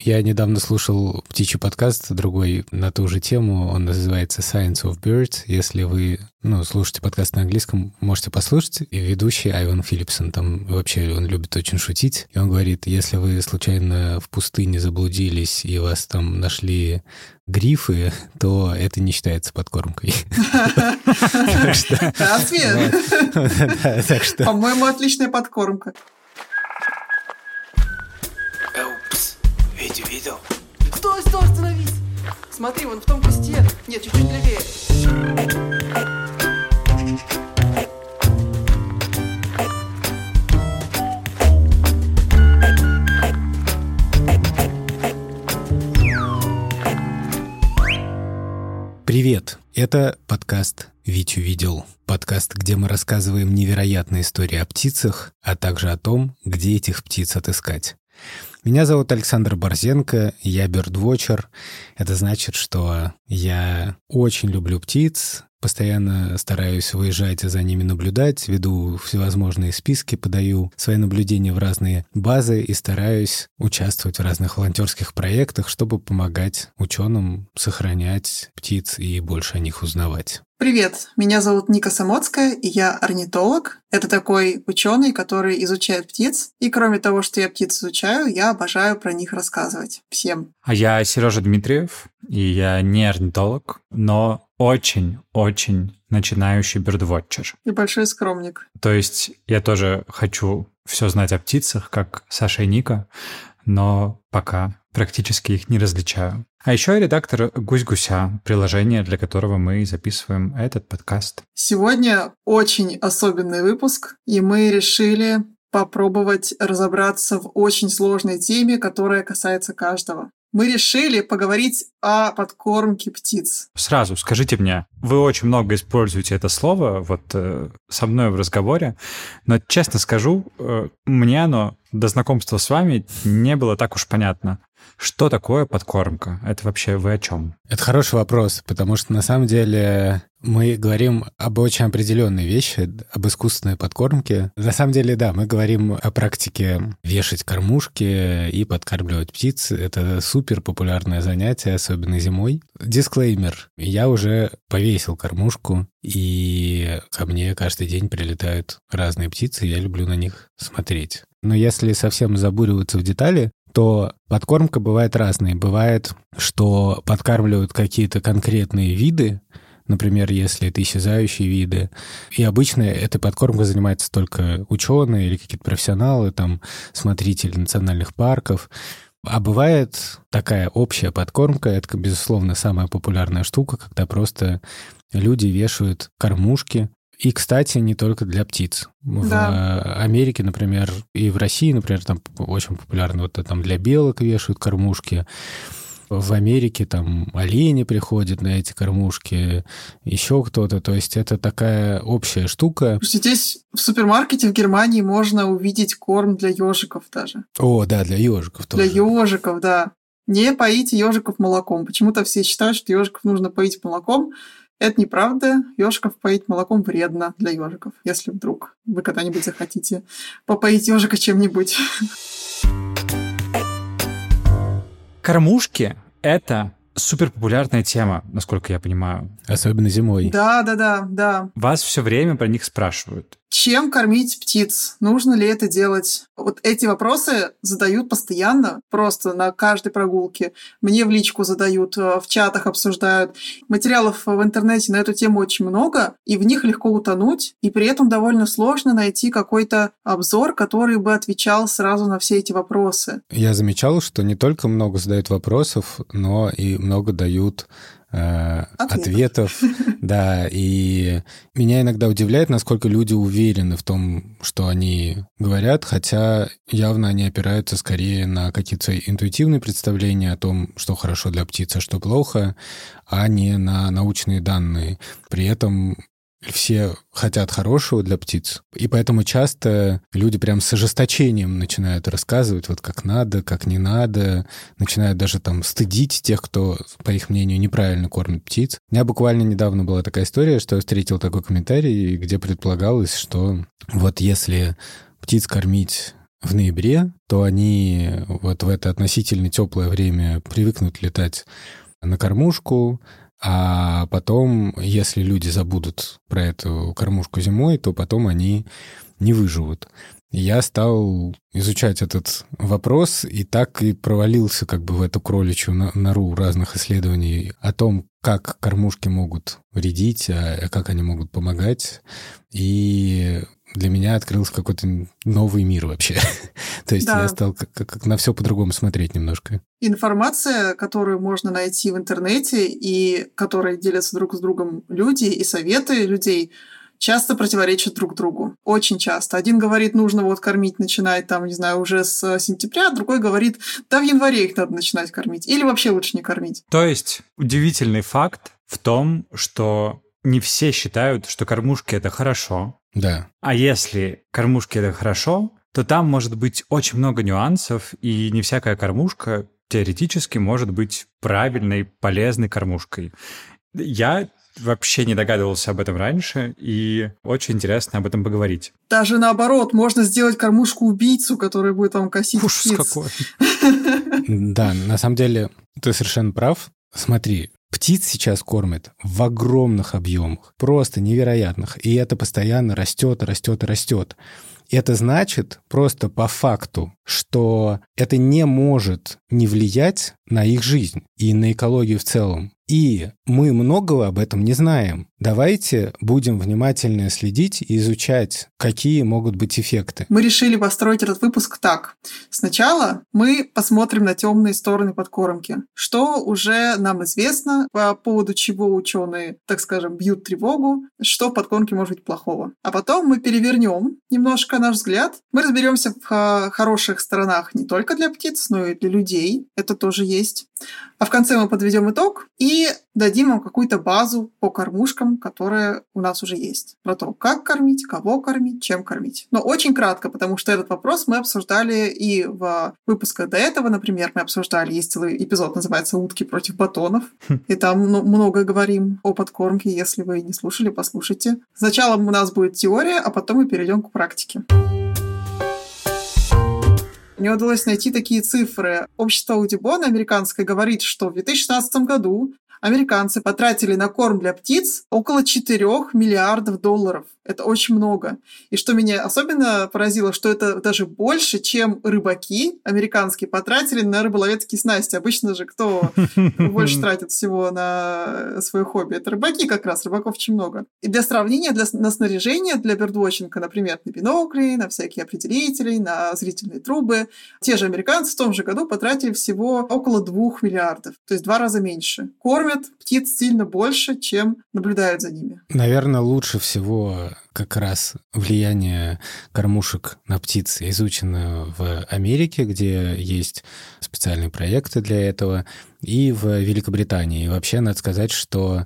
Я недавно слушал птичий подкаст другой на ту же тему. Он называется Science of Birds. Если вы слушаете подкаст на английском, можете послушать. И ведущий Айван Филлипсон, там вообще он любит очень шутить. И он говорит, если вы случайно в пустыне заблудились и вас там нашли грифы, то это не считается подкормкой. Разве? По-моему, отличная подкормка. Витю видел? Стой, остановись! Смотри, вон в том кусте. Нет, чуть-чуть левее. Привет! Это подкаст «Витю видел». Подкаст, где мы рассказываем невероятные истории о птицах, а также о том, где этих птиц отыскать. Меня зовут Александр Борзенко, я бёрдвотчер. Это значит, что я очень люблю птиц, постоянно стараюсь выезжать и за ними наблюдать, веду всевозможные списки, подаю свои наблюдения в разные базы и стараюсь участвовать в разных волонтерских проектах, чтобы помогать ученым сохранять птиц и больше о них узнавать. Привет, меня зовут Ника Самоцкая, и я орнитолог. Это такой ученый, который изучает птиц. И кроме того, что я птиц изучаю, я обожаю про них рассказывать всем. А я Сережа Дмитриев, и я не орнитолог, но очень начинающий бёрдвотчер. И большой скромник. То есть я тоже хочу все знать о птицах, как Саша и Ника, но пока практически их не различаю. А еще я редактор «Гусь-гуся», приложение, для которого мы записываем этот подкаст. Сегодня очень особенный выпуск, и мы решили попробовать разобраться в очень сложной теме, которая касается каждого. Мы решили поговорить о подкормке птиц. Сразу скажите мне, вы очень много используете это слово со мной в разговоре, но, честно скажу, мне оно до знакомства с вами не было так уж понятно. Что такое подкормка? Это вообще вы о чем? Это хороший вопрос, потому что на самом деле мы говорим об очень определенной вещи, об искусственной подкормке. На самом деле, да, мы говорим о практике вешать кормушки и подкармливать птиц. Это супер популярное занятие, особенно зимой. Дисклеймер. Я уже повесил кормушку, и ко мне каждый день прилетают разные птицы, и я люблю на них смотреть. Но если совсем забуриваться в детали, то подкормка бывает разной. Бывает, что подкармливают какие-то конкретные виды, например, если это исчезающие виды. И обычно этой подкормкой занимаются только ученые или какие-то профессионалы, там, смотрители национальных парков. А бывает такая общая подкормка, это, безусловно, самая популярная штука, когда просто люди вешают кормушки. И, кстати, не только для птиц. Да. В Америке, например, и в России, например, там очень популярно, там для белок вешают кормушки. В Америке там олени приходят на эти кормушки, еще кто-то. То есть это такая общая штука. Слушайте, здесь в супермаркете в Германии можно увидеть корм для ежиков даже. О, да, для ежиков тоже. Для ежиков, да. Не поите ежиков молоком. Почему-то все считают, что ежиков нужно поить молоком. Это неправда. Ежиков поить молоком вредно для ежиков, если вдруг вы когда-нибудь захотите попоить ежика чем-нибудь. Кормушки — это суперпопулярная тема, насколько я понимаю. Особенно зимой. Да. Вас все время про них спрашивают. Чем кормить птиц? Нужно ли это делать? Вот эти вопросы задают постоянно, просто на каждой прогулке. Мне в личку задают, в чатах обсуждают. Материалов в интернете на эту тему очень много, и в них легко утонуть, и при этом довольно сложно найти какой-то обзор, который бы отвечал сразу на все эти вопросы. Я замечал, что не только много задают вопросов, но и много дают ответов. Да, и меня иногда удивляет, насколько люди уверены в том, что они говорят, хотя явно они опираются скорее на какие-то свои интуитивные представления о том, что хорошо для птицы, а что плохо, а не на научные данные. При этом все хотят хорошего для птиц, и поэтому часто люди прям с ожесточением начинают рассказывать, вот как надо, как не надо, начинают даже там стыдить тех, кто, по их мнению, неправильно кормит птиц. У меня буквально недавно была такая история, что я встретил такой комментарий, где предполагалось, что вот если птиц кормить в ноябре, то они вот в это относительно теплое время привыкнут летать на кормушку, а потом, если люди забудут про эту кормушку зимой, то потом они не выживут. Я стал изучать этот вопрос и так и провалился как бы в эту кроличью нору разных исследований о том, как кормушки могут вредить, а как они могут помогать. И для меня открылся какой-то новый мир вообще. То есть я стал как на все по-другому смотреть немножко. Информация, которую можно найти в интернете и которой делятся друг с другом люди, и советы людей, часто противоречат друг другу. Очень часто. Один говорит, нужно вот кормить, начинать там, не знаю, уже с сентября, другой говорит, да в январе их надо начинать кормить. Или вообще лучше не кормить. То есть удивительный факт в том, что не все считают, что кормушки — это хорошо. Да. А если кормушки — это хорошо, то там может быть очень много нюансов, и не всякая кормушка теоретически может быть правильной, полезной кормушкой. Я вообще не догадывался об этом раньше, и очень интересно об этом поговорить. Даже наоборот, можно сделать кормушку-убийцу, которая будет вам косить птиц. Ужас какой. Да, на самом деле ты совершенно прав. Смотри, птиц сейчас кормят в огромных объемах, просто невероятных, и это постоянно растет, растет и растет. Это значит просто по факту, что это не может не влиять на их жизнь и на экологию в целом. И мы многого об этом не знаем. Давайте будем внимательно следить и изучать, какие могут быть эффекты. Мы решили построить этот выпуск так. Сначала мы посмотрим на темные стороны подкормки. Что уже нам известно, по поводу чего ученые, так скажем, бьют тревогу, что в подкормке может быть плохого. А потом мы перевернем немножко наш взгляд. Мы разберемся в хороших сторонах не только для птиц, но и для людей. Это тоже есть. А в конце мы подведем итог и дадим вам какую-то базу по кормушкам, которая у нас уже есть. Про то, как кормить, кого кормить, чем кормить. Но очень кратко, потому что этот вопрос мы обсуждали и в выпусках до этого. Например, мы обсуждали, есть целый эпизод, называется «Утки против батонов». И там много говорим о подкормке. Если вы не слушали, послушайте. Сначала у нас будет теория, а потом мы перейдем к практике. Мне удалось найти такие цифры. Общество Аудубон американское говорит, что в 2016 году американцы потратили на корм для птиц около 4 миллиардов долларов. Это очень много. И что меня особенно поразило, что это даже больше, чем рыбаки американские потратили на рыболовецкие снасти. Обычно же кто больше тратит всего на свое хобби? Это рыбаки как раз, рыбаков очень много. И для сравнения, на снаряжение для бердвотчинга, например, на бинокли, на всякие определители, на зрительные трубы, те же американцы в том же году потратили всего около 2 миллиардов, то есть в 2 раза меньше. Кормят птиц сильно больше, чем наблюдают за ними. Наверное, лучше всего как раз влияние кормушек на птиц изучено в Америке, где есть специальные проекты для этого, и в Великобритании. И вообще, надо сказать, что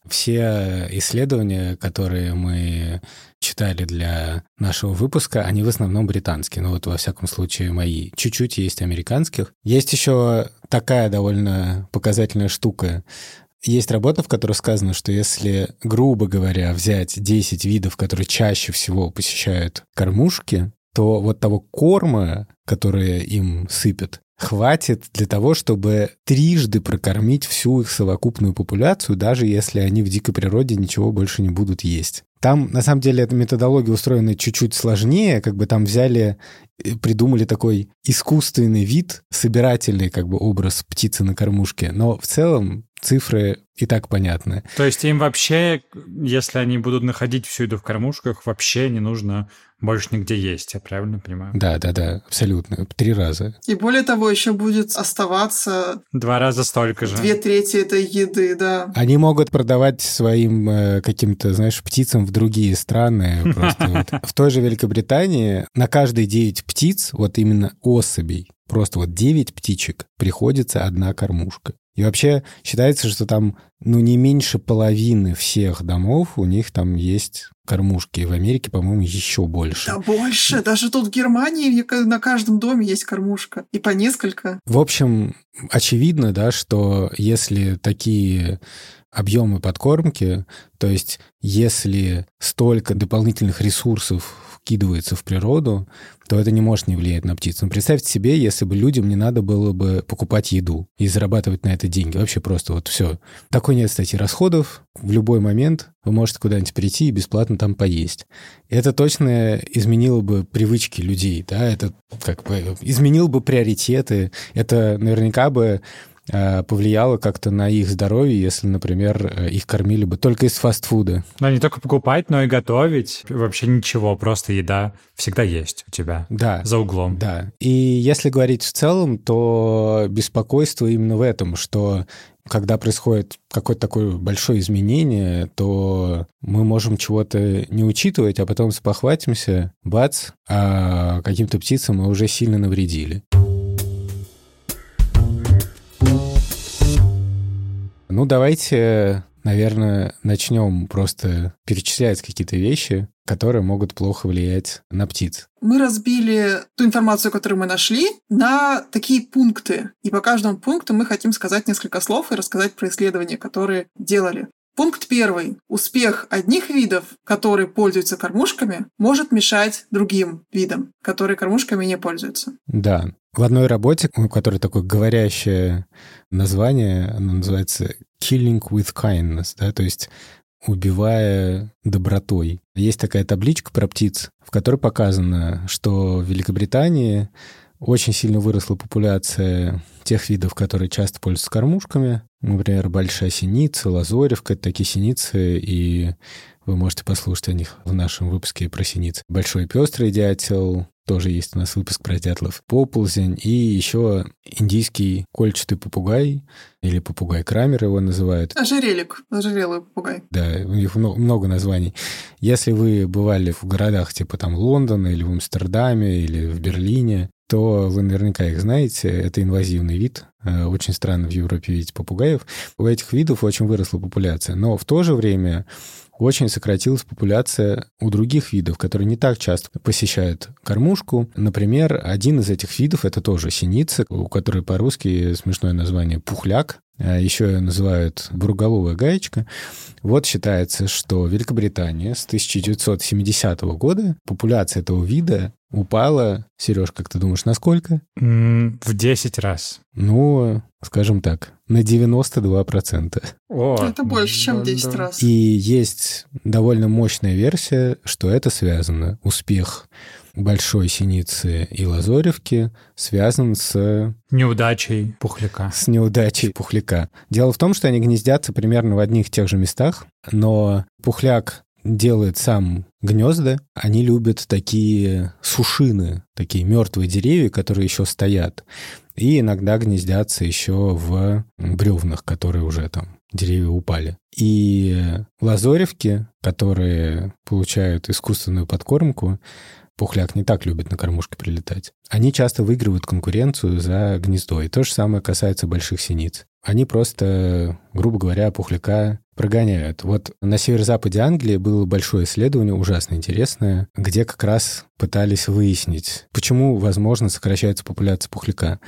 все исследования, которые мы читали для нашего выпуска, они в основном британские. Ну вот, во всяком случае, мои. Чуть-чуть есть американских. Есть еще такая довольно показательная штука. Есть работа, в которой сказано, что если, грубо говоря, взять 10 видов, которые чаще всего посещают кормушки, то вот того корма, который им сыпят, хватит для того, чтобы трижды прокормить всю их совокупную популяцию, даже если они в дикой природе ничего больше не будут есть. Там, на самом деле, эта методология устроена чуть-чуть сложнее, как бы там взяли, придумали такой искусственный вид, собирательный как бы образ птицы на кормушке, но в целом цифры и так понятны. То есть им вообще, если они будут находить всю еду в кормушках, вообще не нужно больше нигде есть, я правильно понимаю? Да, абсолютно. 3 раза. И более того, еще будет оставаться 2 раза столько же. 2/3 этой еды, да. Они могут продавать своим каким-то, знаешь, птицам в другие страны. Просто вот. В той же Великобритании на каждые 9 птиц, вот именно особей, просто вот 9 птичек, приходится 1 кормушка. И вообще считается, что там, не меньше половины всех домов у них там есть кормушки. И в Америке, по-моему, еще больше. Да больше. Даже тут в Германии на каждом доме есть кормушка. И по несколько. В общем, очевидно, да, что если такие объемы подкормки, то есть если столько дополнительных ресурсов вкидывается в природу, то это не может не влиять на птиц. Но представьте себе, если бы людям не надо было бы покупать еду и зарабатывать на это деньги. Вообще просто вот все. Такой нет, кстати, расходов. В любой момент вы можете куда-нибудь прийти и бесплатно там поесть. Это точно изменило бы привычки людей, да, это как бы изменило бы приоритеты. Это наверняка бы повлияло как-то на их здоровье, если, например, их кормили бы только из фастфуда. Но не только покупать, но и готовить. Вообще ничего, просто еда всегда есть у тебя. Да. За углом. Да. И если говорить в целом, то беспокойство именно в этом, что когда происходит какое-то такое большое изменение, то мы можем чего-то не учитывать, а потом спохватимся, бац, а каким-то птицам мы уже сильно навредили. Ну, давайте, наверное, начнем просто перечислять какие-то вещи, которые могут плохо влиять на птиц. Мы разбили ту информацию, которую мы нашли, на такие пункты. И по каждому пункту мы хотим сказать несколько слов и рассказать про исследования, которые делали. Пункт 1. Успех одних видов, которые пользуются кормушками, может мешать другим видам, которые кормушками не пользуются. Да. В одной работе, у которой такое говорящее название, оно называется «Killing with kindness», да, то есть убивая добротой. Есть такая табличка про птиц, в которой показано, что в Великобритании очень сильно выросла популяция тех видов, которые часто пользуются кормушками. Например, большая синица, лазоревка — это такие синицы, и вы можете послушать о них в нашем выпуске про синиц. Большой пестрый дятел, тоже есть у нас выпуск про дятлов, поползень, и еще индийский кольчатый попугай, или попугай Крамер его называют. Ожерелый попугай. Да, у них много названий. Если вы бывали в городах типа там Лондона, или в Амстердаме, или в Берлине, то вы наверняка их знаете. Это инвазивный вид. Очень странно в Европе видеть попугаев. У этих видов очень выросла популяция. Но в то же время очень сократилась популяция у других видов, которые не так часто посещают кормушку. Например, один из этих видов — это тоже синица, у которой по-русски смешное название пухляк. Еще ее называют буроголовая гаечка. Вот считается, что в Великобритании с 1970 года популяция этого вида упала, Сереж, как ты думаешь, на сколько? В 10 раз. Ну, скажем так, на 92%. Это больше, чем 10 раз. И есть довольно мощная версия, что это связано. Успех большой синицы и лазоревки связан с... неудачей пухляка. С неудачей пухляка. Дело в том, что они гнездятся примерно в одних и тех же местах, но пухляк делает сам гнезда. Они любят такие сушины, такие мертвые деревья, которые еще стоят. И иногда гнездятся еще в бревнах, которые уже там деревья упали. И лазоревки, которые получают искусственную подкормку, пухляк не так любит на кормушке прилетать. Они часто выигрывают конкуренцию за гнездо. И то же самое касается больших синиц. Они просто, грубо говоря, пухляка прогоняют. Вот на северо-западе Англии было большое исследование, ужасно интересное, где как раз пытались выяснить, почему, возможно, сокращается популяция пухляка.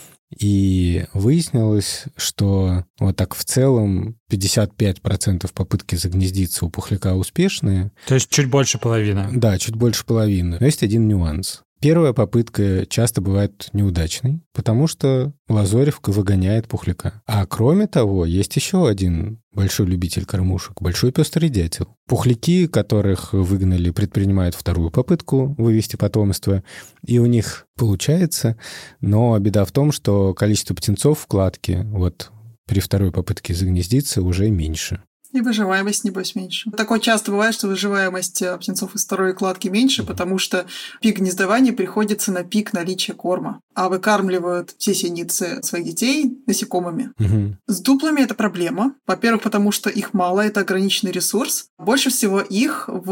И выяснилось, что вот так в целом 55% попытки загнездиться у пухляка успешные. То есть чуть больше половины. Да, чуть больше половины. Но есть один нюанс. Первая попытка часто бывает неудачной, потому что лазоревка выгоняет пухляка. А кроме того, есть еще один большой любитель кормушек — большой пестрый дятел. Пухляки, которых выгнали, предпринимают вторую попытку вывести потомство, и у них получается, но беда в том, что количество птенцов в кладке вот при второй попытке загнездиться уже меньше. И выживаемость, небось, меньше. Такое часто бывает, что выживаемость птенцов из второй кладки меньше, потому что пик гнездования приходится на пик наличия корма. А выкармливают все синицы своих детей насекомыми. Угу. С дуплами это проблема. Во-первых, потому что их мало, это ограниченный ресурс. Больше всего их в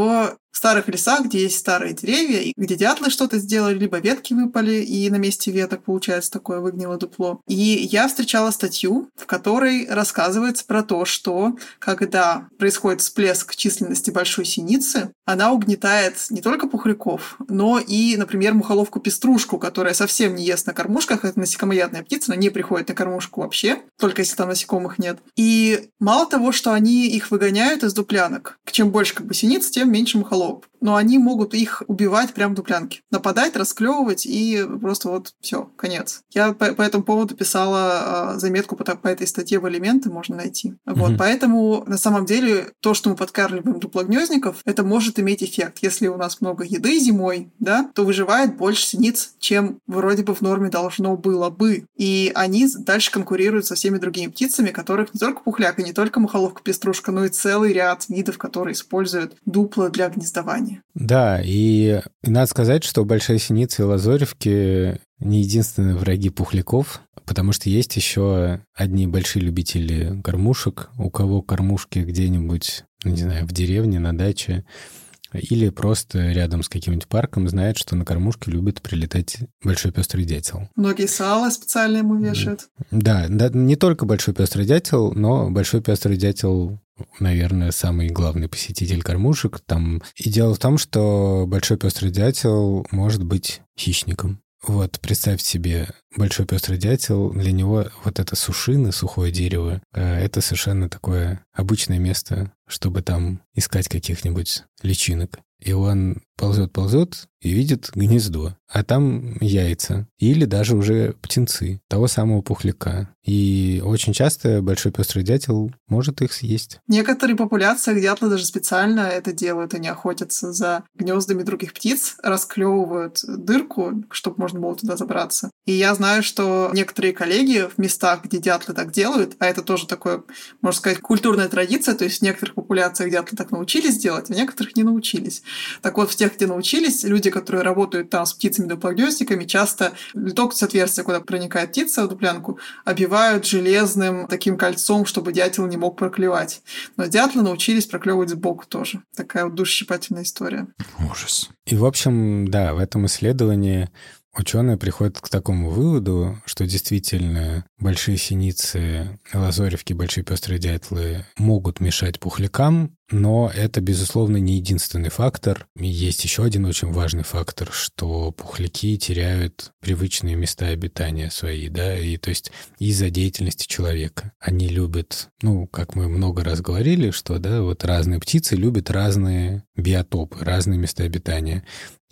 в старых лесах, где есть старые деревья, и где дятлы что-то сделали, либо ветки выпали, и на месте веток получается такое выгнило дупло. И я встречала статью, в которой рассказывается про то, что когда происходит всплеск численности большой синицы, она угнетает не только пухляков, но и, например, мухоловку-пеструшку, которая совсем не ест на кормушках. Это насекомоядная птица, она не приходит на кормушку вообще, только если там насекомых нет. И мало того, что они их выгоняют из дуплянок, чем больше синиц, тем меньше мухоловок. Но они могут их убивать прямо в дуплянке. Нападать, расклевывать, и просто все, конец. Я по этому поводу писала заметку по этой статье в «Элементы», можно найти. Вот, поэтому, на самом деле, то, что мы подкармливаем дуплогнездников, это может иметь эффект. Если у нас много еды зимой, да, то выживает больше синиц, чем вроде бы в норме должно было бы. И они дальше конкурируют со всеми другими птицами, которых не только пухляк и не только мухоловка-пеструшка, но и целый ряд видов, которые используют дупла для гнездования. Да, и надо сказать, что большая синица и лазоревки не единственные враги пухляков, потому что есть еще одни большие любители кормушек, у кого кормушки где-нибудь, не знаю, в деревне, на даче, или просто рядом с каким-нибудь парком знают, что на кормушке любит прилетать большой пестрый дятел. Многие сало специально ему вешают. Да, не только большой пестрый дятел, но большой пестрый дятел, наверное, самый главный посетитель кормушек там. И дело в том, что большой пестрый дятел может быть хищником. Вот, представь себе, большой пестрый дятел, для него вот это сушины, сухое дерево, это совершенно такое обычное место, чтобы там искать каких-нибудь личинок. И он ползет и видит гнездо, а там яйца или даже уже птенцы того самого пухляка. И очень часто большой пестрый дятел может их съесть. В некоторых популяциях дятлы даже специально это делают, они охотятся за гнездами других птиц, расклевывают дырку, чтобы можно было туда забраться. И я знаю, что некоторые коллеги в местах, где дятлы так делают, а это тоже такое, можно сказать, культурная традиция, то есть в некоторых популяциях дятлы так научились делать, а в некоторых не научились. Так вот, в тех, где научились, люди, которые работают там с птицами-дуплогнездниками, часто литок с отверстия, куда проникает птица в дуплянку, обивают железным таким кольцом, чтобы дятел не мог проклевать. Но дятлы научились проклевывать сбоку тоже. Такая вот душещипательная история. Ужас. И, в общем, да, в этом исследовании ученые приходят к такому выводу, что действительно большие синицы, лазоревки, большие пестрые дятлы могут мешать пухлякам, но это, безусловно, не единственный фактор. И есть еще один очень важный фактор, что пухляки теряют привычные места обитания свои, да, и то есть из-за деятельности человека. Они любят, как мы много раз говорили, что, да, вот разные птицы любят разные биотопы, разные места обитания.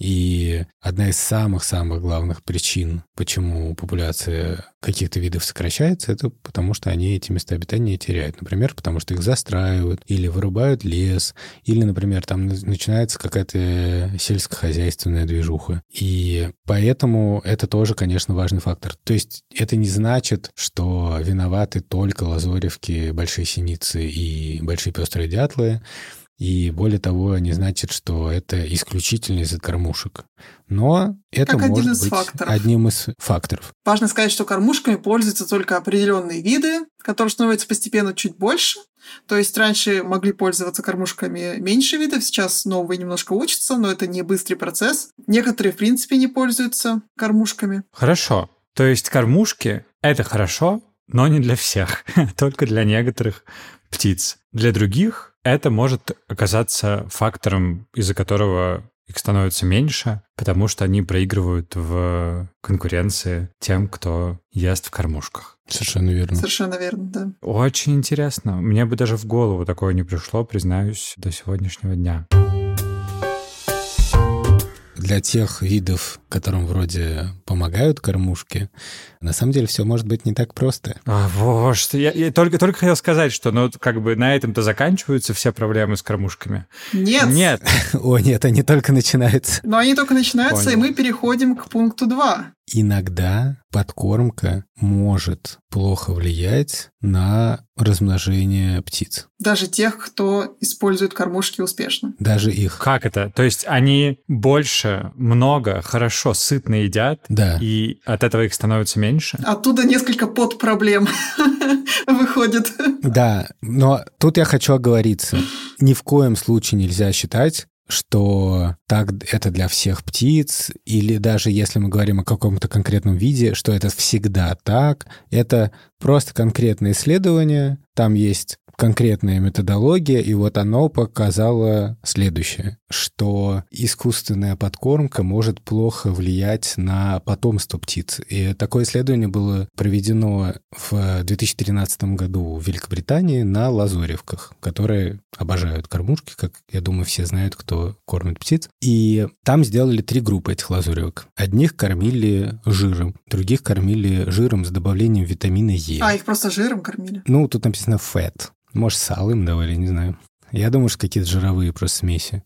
И одна из самых-самых главных причин, почему популяция каких-то видов сокращается, это потому что они эти места обитания теряют. Например, потому что их застраивают или вырубают лес, или, например, там начинается какая-то сельскохозяйственная движуха. И поэтому это тоже, конечно, важный фактор. То есть это не значит, что виноваты только лазоревки, большие синицы и большие пестрые дятлы. И более того, не значит, что это исключительно из-за кормушек. Но это как может быть одним из факторов. Важно сказать, что кормушками пользуются только определенные виды, которые становятся постепенно чуть больше. То есть раньше могли пользоваться кормушками меньше видов, сейчас новые немножко учатся, но это не быстрый процесс. Некоторые, в принципе, не пользуются кормушками. Хорошо. То есть кормушки — это хорошо, но не для всех, только для некоторых птиц. Для других это может оказаться фактором, из-за которого их становится меньше, потому что они проигрывают в конкуренции тем, кто ест в кормушках. Совершенно верно. Совершенно верно, да. Очень интересно. Мне бы даже в голову такое не пришло, признаюсь, до сегодняшнего дня. Для тех видов, которым вроде помогают кормушки, на самом деле все может быть не так просто. Я только хотел сказать, что на этом-то заканчиваются все проблемы с кормушками. Нет. О, нет, они только начинаются. Но они только начинаются, Понял. И мы переходим к пункту 2. Иногда подкормка может плохо влиять на размножение птиц. Даже тех, кто использует кормушки успешно. Даже их. Как это? То есть они больше, много, хорошо, сытно едят, да. И от этого их становится меньше? Оттуда несколько подпроблем выходит. Да, но тут я хочу оговориться. Ни в коем случае нельзя считать, что так это для всех птиц, или даже если мы говорим о каком-то конкретном виде, что это всегда так. Это просто конкретное исследование, там есть конкретная методология, и вот оно показало следующее, что искусственная подкормка может плохо влиять на потомство птиц. И такое исследование было проведено в 2013 году в Великобритании на лазоревках, которые обожают кормушки, как, я думаю, все знают, кто кормит птиц. И там сделали 3 группы этих лазоревок. Одних кормили жиром, других кормили жиром с добавлением витамина Е. Их просто жиром кормили? Ну, тут написано fat. Может, сало им давали, не знаю. Я думаю, что какие-то жировые просто смеси.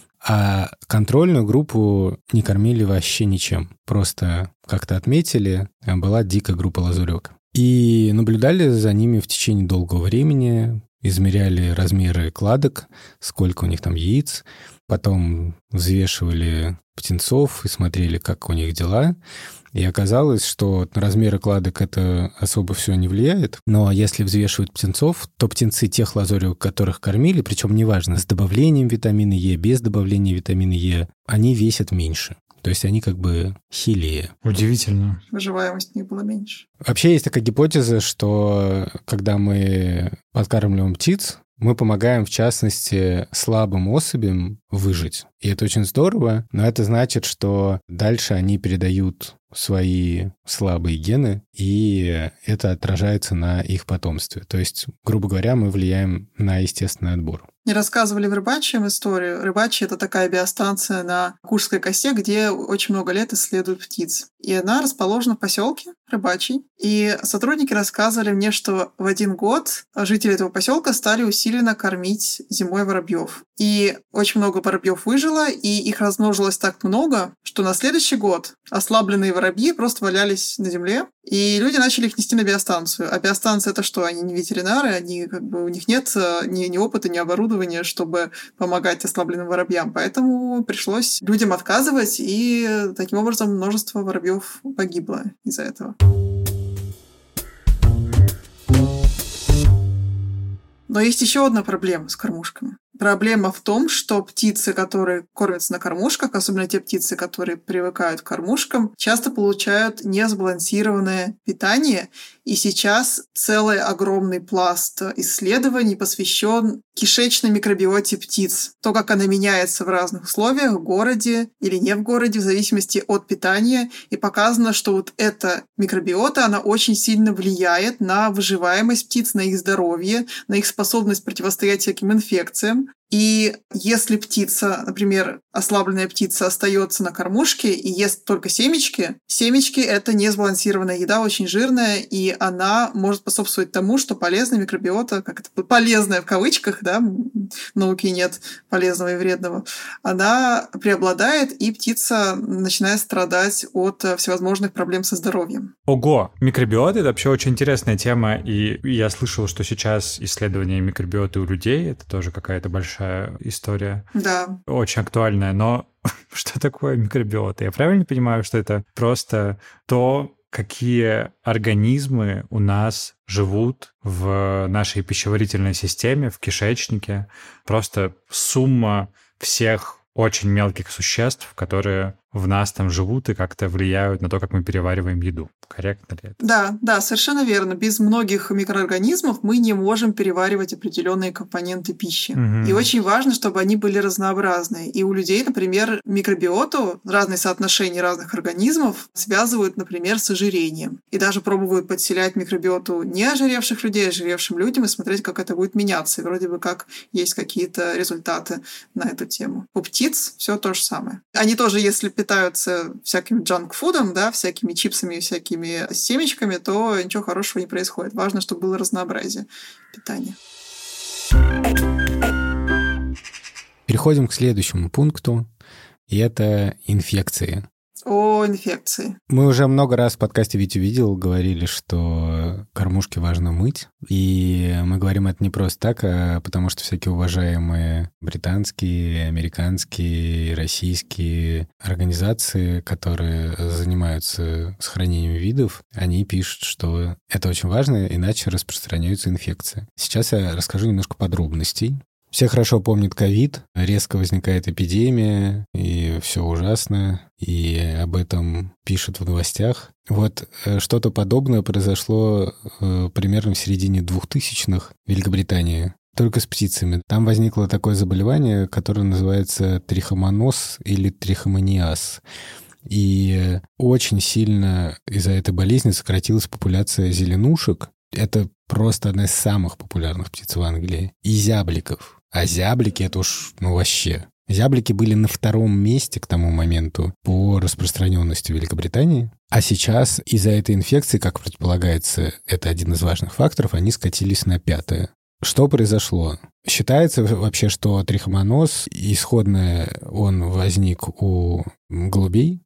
А контрольную группу не кормили вообще ничем. Просто как-то отметили, была дикая группа лазурек. И наблюдали за ними в течение долгого времени, измеряли размеры кладок, сколько у них там яиц, потом взвешивали птенцов и смотрели, как у них дела. И оказалось, что на размеры кладок это особо все не влияет. Но если взвешивать птенцов, то птенцы тех лазоревок, которых кормили, причем неважно, с добавлением витамина Е, без добавления витамина Е, они весят меньше. То есть они как бы хилее. Удивительно. Выживаемость у них была меньше. Вообще есть такая гипотеза, что когда мы подкармливаем птиц, мы помогаем, в частности, слабым особям выжить. И это очень здорово, но это значит, что дальше они передают свои слабые гены, и это отражается на их потомстве. То есть, грубо говоря, мы влияем на естественный отбор. Мне рассказывали в Рыбачьем историю. Рыбачье — это такая биостанция на Куршской косе, где очень много лет исследуют птиц. И она расположена в поселке Рыбачий. И сотрудники рассказывали мне, что в один год жители этого поселка стали усиленно кормить зимой воробьев. И очень много воробьев выжило, и их размножилось так много, что на следующий год ослабленные воробьи просто валялись на земле, и люди начали их нести на биостанцию. А биостанция — это что? Они не ветеринары, они у них нет ни опыта, ни оборудования, чтобы помогать ослабленным воробьям. Поэтому пришлось людям отказывать, и таким образом множество воробьев погибло из-за этого. Но есть еще одна проблема с кормушками. Проблема в том, что птицы, которые кормятся на кормушках, особенно те птицы, которые привыкают к кормушкам, часто получают несбалансированное питание. И сейчас целый огромный пласт исследований посвящен кишечной микробиоте птиц. То, как она меняется в разных условиях, в городе или не в городе, в зависимости от питания. И показано, что вот эта микробиота, она очень сильно влияет на выживаемость птиц, на их здоровье, на их способность противостоять всяким инфекциям. И если птица, например, ослабленная птица остается на кормушке и ест только семечки, семечки — это несбалансированная еда, очень жирная, и она может способствовать тому, что полезная микробиота, как это полезная в кавычках, да, в науке нет полезного и вредного, она преобладает, и птица начинает страдать от всевозможных проблем со здоровьем. Ого! Микробиоты — это вообще очень интересная тема, и я слышал, что сейчас исследование микробиоты у людей — это тоже какая-то большая история. Да. Очень актуальная, но что такое микробиота? Я правильно понимаю, что это просто то, какие организмы у нас живут в нашей пищеварительной системе, в кишечнике? Просто сумма всех очень мелких существ, которые в нас там живут и как-то влияют на то, как мы перевариваем еду. Корректно ли это? Да, совершенно верно. Без многих микроорганизмов мы не можем переваривать определенные компоненты пищи. И очень важно, чтобы они были разнообразные. И у людей, например, микробиоту, разные соотношения разных организмов связывают, например, с ожирением. И даже пробуют подселять микробиоту не ожиревших людей, а ожиревшим людям и смотреть, как это будет меняться. И вроде бы как есть какие-то результаты на эту тему. У птиц все то же самое. Они тоже, если питаются всяким джанк-фудом, да, всякими чипсами и всякими семечками, то ничего хорошего не происходит. Важно, чтобы было разнообразие питания. Переходим к следующему пункту, и это инфекции. О инфекции. Мы уже много раз в подкасте «Витя видел» говорили, что кормушки важно мыть. И мы говорим это не просто так, а потому что всякие уважаемые британские, американские, российские организации, которые занимаются сохранением видов, они пишут, что это очень важно, иначе распространяются инфекции. Сейчас я расскажу немножко подробностей. Все хорошо помнят ковид, резко возникает эпидемия, и все ужасно, и об этом пишут в новостях. Вот что-то подобное произошло примерно в середине 2000-х в Великобритании. Только с птицами. Там возникло такое заболевание, которое называется трихомоноз или трихомониаз. И очень сильно из-за этой болезни сократилась популяция зеленушек. Это просто одна из самых популярных птиц в Англии. И зябликов. А зяблики — это уж, вообще. Зяблики были на 2-м месте к тому моменту по распространенности в Великобритании. А сейчас из-за этой инфекции, как предполагается, это один из важных факторов, они скатились на 5-е. Что произошло? Считается вообще, что трихомоноз, исходно он возник у голубей,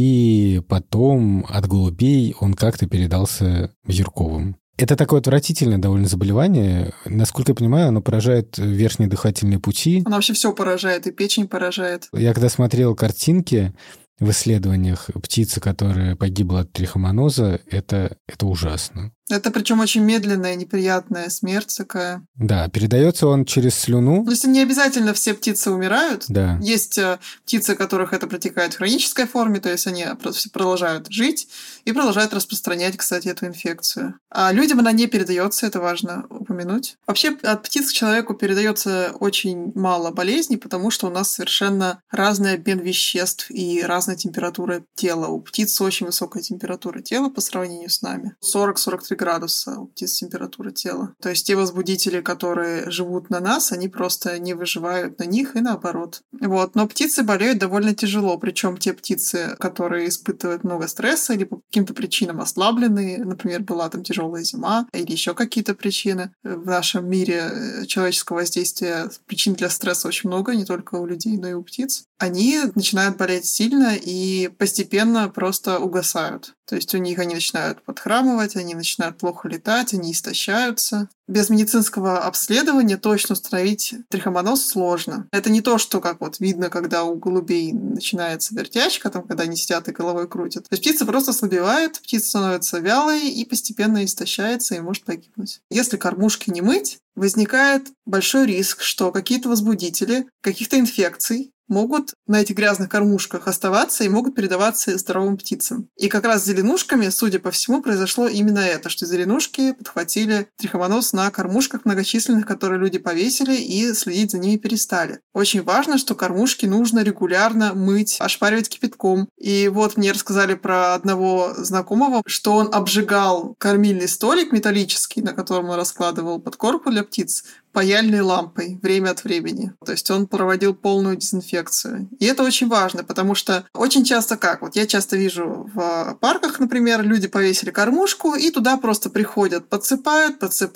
и потом от голубей он как-то передался вьюрковым. Это такое отвратительное довольно заболевание. Насколько я понимаю, оно поражает верхние дыхательные пути. Оно вообще все поражает, и печень поражает. Я когда смотрел картинки в исследованиях птицы, которая погибла от трихомоноза, это ужасно. Это причем очень медленная, неприятная смерть такая. Да, передается он через слюну. То есть не обязательно все птицы умирают. Да. Есть птицы, у которых это протекает в хронической форме, то есть они продолжают жить и продолжают распространять, кстати, эту инфекцию. А людям она не передается, это важно упомянуть. Вообще от птиц к человеку передается очень мало болезней, потому что у нас совершенно разный обмен веществ и разная температура тела. У птиц очень высокая температура тела по сравнению с нами. 40-43 градуса у птиц температура тела. То есть те возбудители, которые живут на нас, они просто не выживают на них и наоборот. Вот. Но птицы болеют довольно тяжело, причем те птицы, которые испытывают много стресса или по каким-то причинам ослаблены, например, была там тяжелая зима или еще какие-то причины. В нашем мире человеческого воздействия причин для стресса очень много, не только у людей, но и у птиц. Они начинают болеть сильно и постепенно просто угасают. То есть у них они начинают подхрамывать, они начинают плохо летать, они истощаются. Без медицинского обследования точно установить трихомоноз сложно. Это не то, что как вот видно, когда у голубей начинается вертячка, там, когда они сидят и головой крутят. То есть птица просто слабевает, птица становится вялой и постепенно истощается и может погибнуть. Если кормушки не мыть, возникает большой риск, что какие-то возбудители каких-то инфекций могут на этих грязных кормушках оставаться и могут передаваться здоровым птицам. И как раз с зеленушками, судя по всему, произошло именно это, что зеленушки подхватили трихомоноз на кормушках многочисленных, которые люди повесили, и следить за ними перестали. Очень важно, что кормушки нужно регулярно мыть, ошпаривать кипятком. И вот мне рассказали про одного знакомого, что он обжигал кормильный столик металлический, на котором он раскладывал подкормку для птиц, паяльной лампой время от времени. То есть он проводил полную дезинфекцию. И это очень важно, потому что очень часто вот я часто вижу в парках, например, люди повесили кормушку, и туда просто приходят, подсыпают.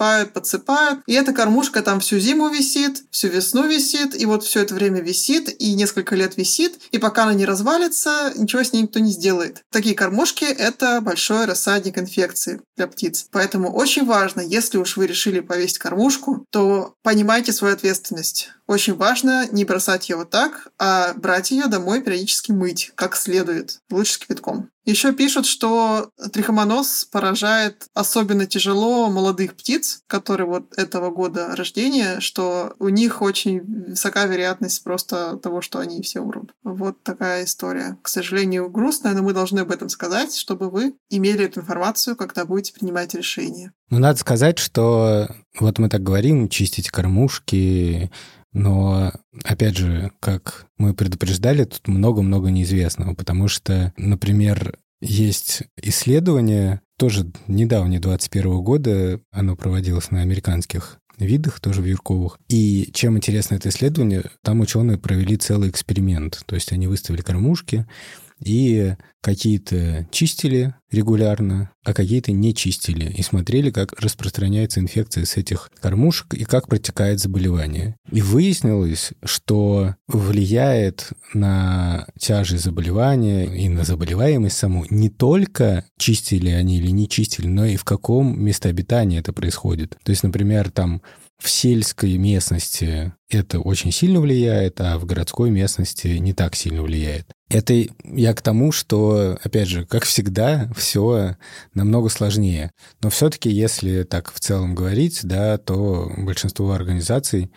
И эта кормушка там всю зиму висит, всю весну висит, и вот все это время висит, и несколько лет висит, и пока она не развалится, ничего с ней никто не сделает. Такие кормушки — это большой рассадник инфекции для птиц. Поэтому очень важно, если уж вы решили повесить кормушку, то понимайте свою ответственность. Очень важно не бросать ее вот так, а брать ее домой, периодически мыть как следует, лучше с кипятком. Еще пишут, что трихомоноз поражает особенно тяжело молодых птиц, которые вот этого года рождения, что у них очень высока вероятность просто того, что они все умрут. Вот такая история. К сожалению, грустная, но мы должны об этом сказать, чтобы вы имели эту информацию, когда будете принимать решение. Надо сказать, что вот мы так говорим, чистить кормушки, но, опять же, как мы предупреждали, тут много-много неизвестного, потому что, например, есть исследование, тоже недавнее, 2021 года, оно проводилось на американских видах, тоже вьюрковых. И чем интересно это исследование, там ученые провели целый эксперимент. То есть они выставили кормушки, и какие-то чистили регулярно, а какие-то не чистили. И смотрели, как распространяется инфекция с этих кормушек и как протекает заболевание. И выяснилось, что влияет на тяжесть заболевания и на заболеваемость саму не только чистили они или не чистили, но и в каком месте обитания это происходит. То есть, например, там в сельской местности это очень сильно влияет, а в городской местности не так сильно влияет. Это я к тому, что, опять же, как всегда, все намного сложнее. Но все-таки, если так в целом говорить, да, то большинство организаций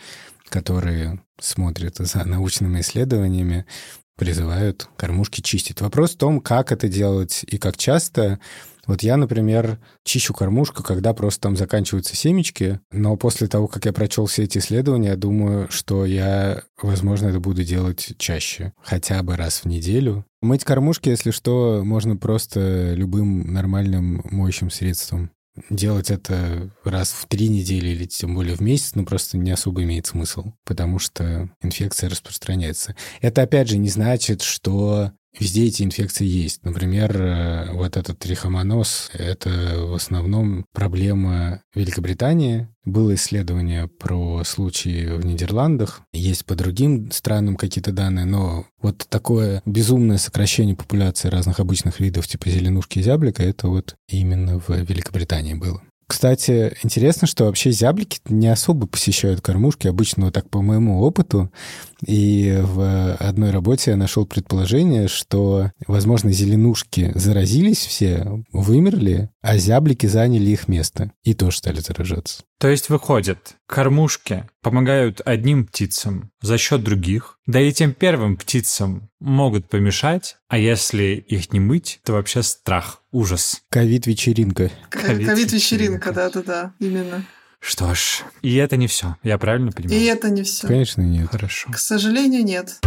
которые смотрят за научными исследованиями, призывают кормушки чистить. Вопрос в том, как это делать и как часто. Вот я, например, чищу кормушку, когда просто там заканчиваются семечки, но после того, как я прочел все эти исследования, я думаю, что я, возможно, это буду делать чаще, хотя бы раз в неделю. Мыть кормушки, если что, можно просто любым нормальным моющим средством. Делать это раз в 3 недели или тем более в месяц, просто не особо имеет смысл, потому что инфекция распространяется. Это, опять же, не значит, что везде эти инфекции есть. Например, вот этот трихомоноз — это в основном проблема Великобритании. Было исследование про случаи в Нидерландах. Есть по другим странам какие-то данные, но вот такое безумное сокращение популяции разных обычных видов типа зеленушки и зяблика — это вот именно в Великобритании было. Кстати, интересно, что вообще зяблики не особо посещают кормушки, обычно вот так по моему опыту. И в одной работе я нашел предположение, что, возможно, зеленушки заразились все, вымерли, а зяблики заняли их место и тоже стали заражаться. То есть, выходит, кормушки помогают одним птицам за счет других, да и тем первым птицам могут помешать, а если их не мыть, то вообще страх, ужас. Ковид-вечеринка. Ковид-вечеринка, да, именно. Что ж, и это не все, я правильно понимаю? И это не все. Конечно, нет. Хорошо. К сожалению, нет.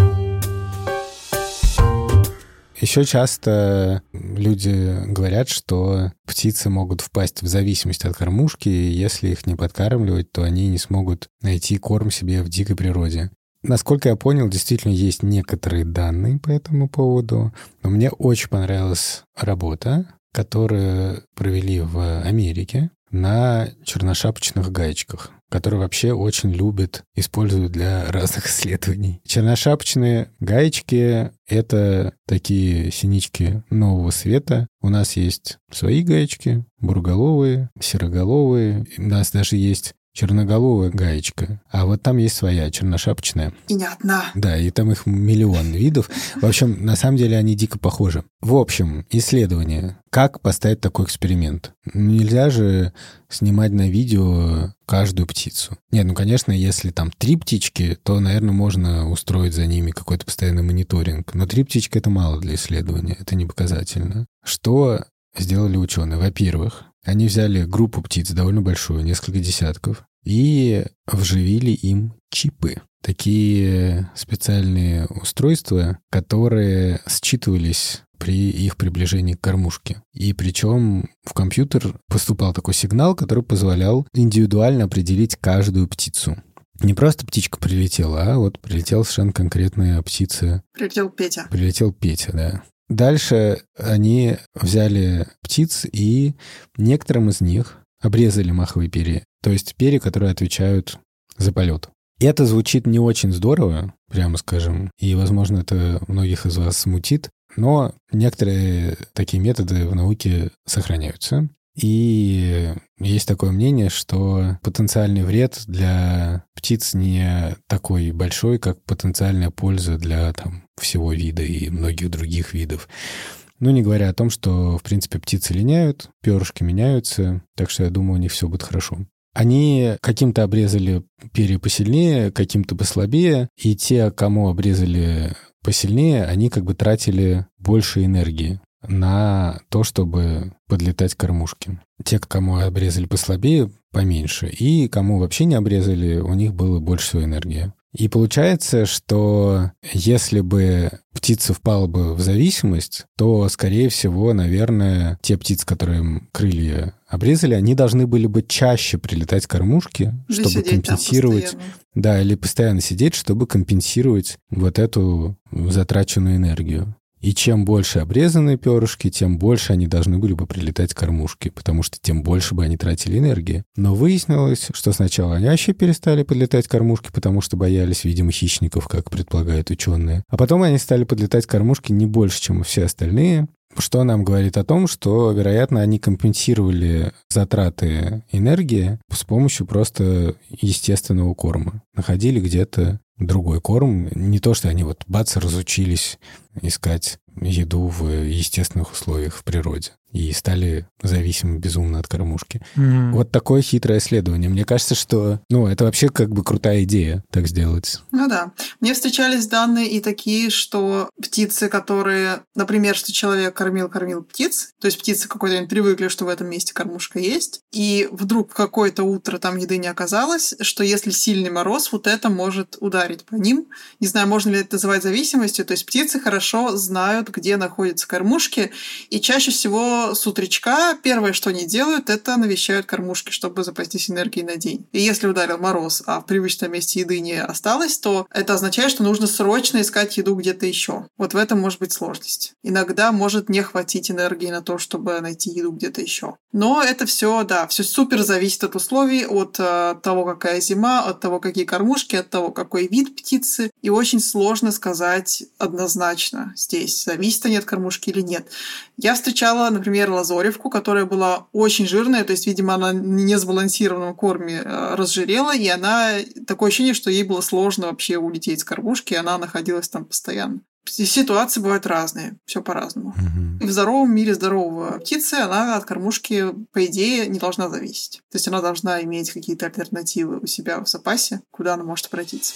Еще часто люди говорят, что птицы могут впасть в зависимость от кормушки, и если их не подкармливать, то они не смогут найти корм себе в дикой природе. Насколько я понял, действительно есть некоторые данные по этому поводу, но мне очень понравилась работа, которую провели в Америке на черношапочных гаечках, которые вообще очень любят, используют для разных исследований. Черношапочные гаечки — это такие синички нового света. У нас есть свои гаечки, бурголовые, сероголовые. У нас даже есть черноголовая гаечка, а вот там есть своя, черношапочная. И не одна. Да, и там их миллион видов. В общем, на самом деле они дико похожи. В общем, исследование. Как поставить такой эксперимент? Нельзя же снимать на видео каждую птицу. Нет, конечно, если там 3 птички, то, наверное, можно устроить за ними какой-то постоянный мониторинг. Но 3 птички — это мало для исследования, это не показательно. Что сделали ученые? Во-первых, они взяли группу птиц, довольно большую, несколько десятков, и вживили им чипы. Такие специальные устройства, которые считывались при их приближении к кормушке. И причем в компьютер поступал такой сигнал, который позволял индивидуально определить каждую птицу. Не просто птичка прилетела, а вот прилетела совершенно конкретная птица. Прилетел Петя, да. Дальше они взяли птиц и некоторым из них обрезали маховые перья, то есть перья, которые отвечают за полет. Это звучит не очень здорово, прямо скажем, и, возможно, это многих из вас смутит, но некоторые такие методы в науке сохраняются. И есть такое мнение, что потенциальный вред для птиц не такой большой, как потенциальная польза для всего вида и многих других видов. Ну, не говоря о том, что, в принципе, птицы линяют, перышки меняются, так что я думаю, у них все будет хорошо. Они каким-то обрезали перья посильнее, каким-то послабее, и те, кому обрезали посильнее, они тратили больше энергии на то, чтобы подлетать к кормушке. Те, кому обрезали послабее, поменьше. И кому вообще не обрезали, у них было больше всего энергии. И получается, что если бы птица впала бы в зависимость, то, скорее всего, наверное, те птицы, которые крылья обрезали, они должны были бы чаще прилетать к кормушке, чтобы компенсировать... Да, или постоянно сидеть, чтобы компенсировать вот эту затраченную энергию. И чем больше обрезанные перышки, тем больше они должны были бы прилетать к кормушке, потому что тем больше бы они тратили энергии. Но выяснилось, что сначала они вообще перестали подлетать к кормушке, потому что боялись, видимо, хищников, как предполагают ученые. А потом они стали подлетать к кормушке не больше, чем все остальные, что нам говорит о том, что, вероятно, они компенсировали затраты энергии с помощью просто естественного корма. Находили где-то другой корм. Не то, что они разучились искать еду в естественных условиях в природе и стали зависимы безумно от кормушки. Вот такое хитрое исследование. Мне кажется, что это вообще как бы крутая идея так сделать. Ну да. Мне встречались данные и такие, что птицы, которые, например, что человек кормил птиц, то есть птицы какой-то привыкли, что в этом месте кормушка есть, и вдруг в какое-то утро там еды не оказалось, что если сильный мороз, вот это может ударить по ним. Не знаю, можно ли это называть зависимостью, то есть птицы хорошо знают, где находятся кормушки, и чаще всего с утречка первое, что они делают, это навещают кормушки, чтобы запастись энергией на день. И если ударил мороз, а в привычном месте еды не осталось, то это означает, что нужно срочно искать еду где-то еще. Вот в этом может быть сложность. Иногда может не хватить энергии на то, чтобы найти еду где-то еще. Но это все супер зависит от условий, от того, какая зима, от того, какие кормушки, от того, какой вид птицы. И очень сложно сказать однозначно здесь, зависит они от кормушки или нет. Я встречала, например, лазоревку, которая была очень жирная, то есть, видимо, она не в сбалансированном корме разжирела, и она такое ощущение, что ей было сложно вообще улететь с кормушки, и она находилась там постоянно. Ситуации бывают разные, все по-разному. И в здоровом мире здорового птицы она от кормушки, по идее, не должна зависеть. То есть она должна иметь какие-то альтернативы у себя в запасе, куда она может обратиться.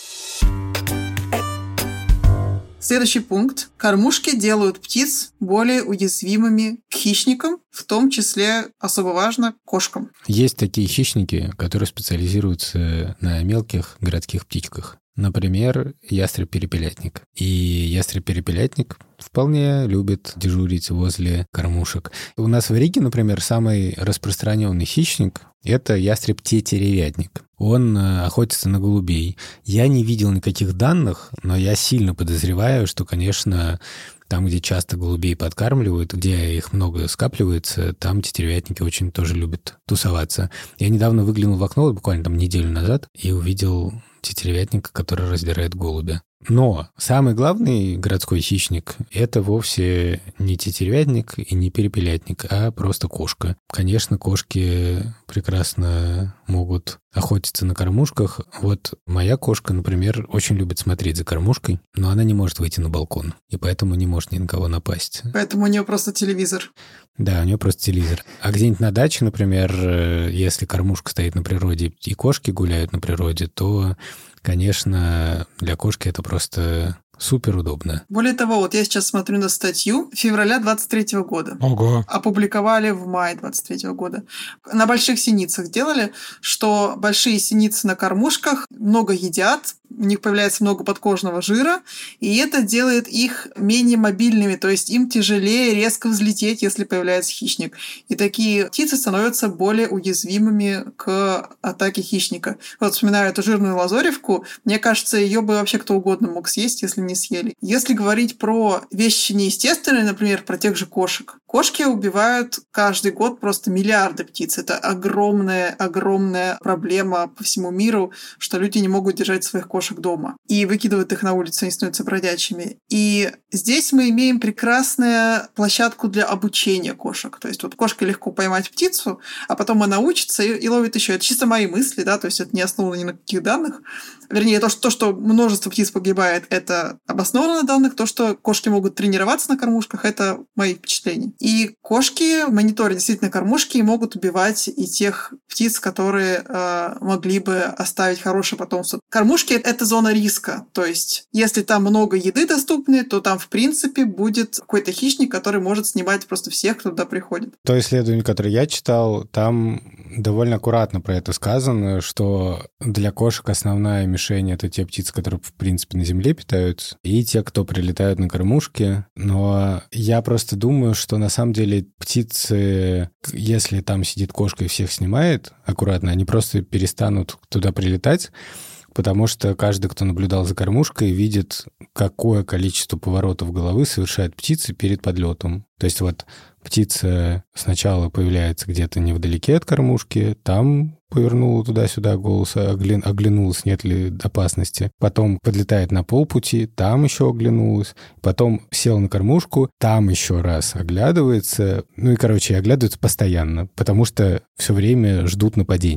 Следующий пункт. Кормушки делают птиц более уязвимыми к хищникам, в том числе, особо важно, кошкам. Есть такие хищники, которые специализируются на мелких городских птичках. Например, ястреб-перепелятник. И ястреб-перепелятник вполне любит дежурить возле кормушек. У нас в Риге, например, самый распространенный хищник — это ястреб-тетеревятник. Он охотится на голубей. Я не видел никаких данных, но я сильно подозреваю, что, конечно, там, где часто голубей подкармливают, где их много скапливается, там тетеревятники очень тоже любят тусоваться. Я недавно выглянул в окно, буквально там неделю назад, и увидел тетеревятника, который раздирает голубя. Но самый главный городской хищник — это вовсе не тетеревятник и не перепелятник, а просто кошка. Конечно, кошки прекрасно могут охотиться на кормушках. Вот моя кошка, например, очень любит смотреть за кормушкой, но она не может выйти на балкон, и поэтому не может ни на кого напасть. Поэтому у нее просто телевизор. Да, у нее просто телевизор. А где-нибудь на даче, например, если кормушка стоит на природе и кошки гуляют на природе, то, конечно, для кошки это просто супер удобно. Более того, вот я сейчас смотрю на статью февраля 23 года. Ого. Опубликовали в мае 23 года. На больших синицах делали, что большие синицы на кормушках много едят, у них появляется много подкожного жира, и это делает их менее мобильными, то есть им тяжелее резко взлететь, если появляется хищник. И такие птицы становятся более уязвимыми к атаке хищника. Вот вспоминаю эту жирную лазоревку, мне кажется, ее бы вообще кто угодно мог съесть, если не съели. Если говорить про вещи неестественные, например, про тех же кошек. Кошки убивают каждый год просто миллиарды птиц. Это огромная проблема по всему миру, что люди не могут держать своих кошек дома. И выкидывают их на улицу, они становятся бродячими. И здесь мы имеем прекрасную площадку для обучения кошек. То есть вот кошке легко поймать птицу, а потом она учится и ловит еще. Это чисто мои мысли, да, то есть это не основано ни на каких данных. Вернее, то, что множество птиц погибает, это обосновано на данных. То, что кошки могут тренироваться на кормушках, это мои впечатления. И кошки, мониторя действительно кормушки, могут убивать и тех птиц, которые могли бы оставить хорошее потомство. Кормушки — это зона риска. То есть, если там много еды доступной, то там, в принципе, будет какой-то хищник, который может снимать просто всех, кто туда приходит. То исследование, которое я читал, там довольно аккуратно про это сказано, что для кошек основная мишень — это те птицы, которые, в принципе, на земле питаются, и те, кто прилетают на кормушки. Но я просто думаю, что на самом деле птицы, если там сидит кошка и всех снимает аккуратно, они просто перестанут туда прилетать, потому что каждый, кто наблюдал за кормушкой, видит, какое количество поворотов головы совершает птицы перед подлетом. То есть вот птица сначала появляется где-то невдалеке от кормушки, там повернула туда-сюда голос, оглянулась, нет ли опасности. Потом подлетает на полпути, там еще оглянулась. Потом села на кормушку, там еще раз оглядывается. Ну и, короче, оглядывается постоянно, потому что все время ждут нападения.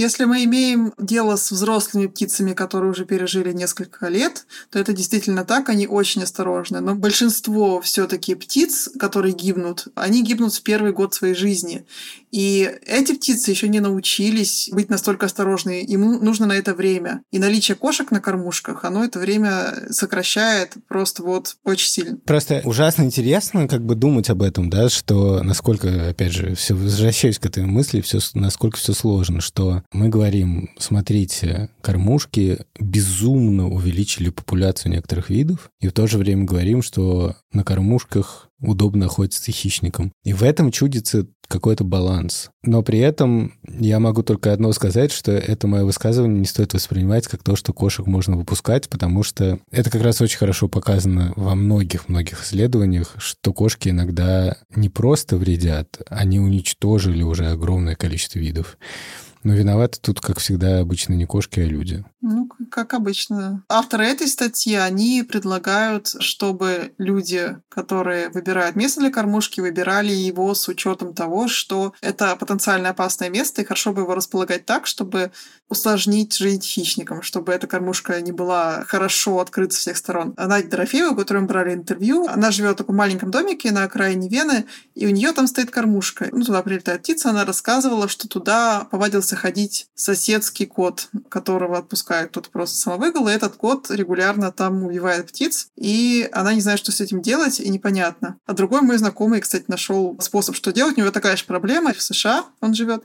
Если мы имеем дело с взрослыми птицами, которые уже пережили несколько лет, то это действительно так, они очень осторожны. Но большинство все-таки птиц, которые гибнут, они гибнут в первый год своей жизни. И эти птицы еще не научились быть настолько осторожными. Им нужно на это время. И наличие кошек на кормушках, оно это время сокращает просто вот очень сильно. Просто ужасно интересно как бы думать об этом, да, что насколько, опять же, все возвращаюсь к этой мысли, насколько все сложно, что мы говорим, смотрите, кормушки безумно увеличили популяцию некоторых видов, и в то же время говорим, что на кормушках удобно охотиться хищникам. И в этом чудится какой-то баланс. Но при этом я могу только одно сказать, что это мое высказывание не стоит воспринимать как то, что кошек можно выпускать, потому что это как раз очень хорошо показано во многих-многих исследованиях, что кошки иногда не просто вредят, они уничтожили уже огромное количество видов. Но виноваты тут, как всегда, обычно не кошки, а люди. Ну, как обычно. Авторы этой статьи, они предлагают, чтобы люди, которые выбирают место для кормушки, выбирали его с учетом того, что это потенциально опасное место, и хорошо бы его располагать так, чтобы усложнить жизнь хищникам, чтобы эта кормушка не была хорошо открыта с всех сторон. Надя Дорофеева, у которой мы брали интервью, она живет в таком маленьком домике на окраине Вены, и у нее там стоит кормушка. Ну, туда прилетает птица, она рассказывала, что туда повадился ходить соседский кот, которого отпускают, кто-то просто самовыгул, и этот кот регулярно там убивает птиц, и она не знает, что с этим делать, и непонятно. А другой мой знакомый, кстати, нашел способ, что делать. У него такая же проблема, в США он живет,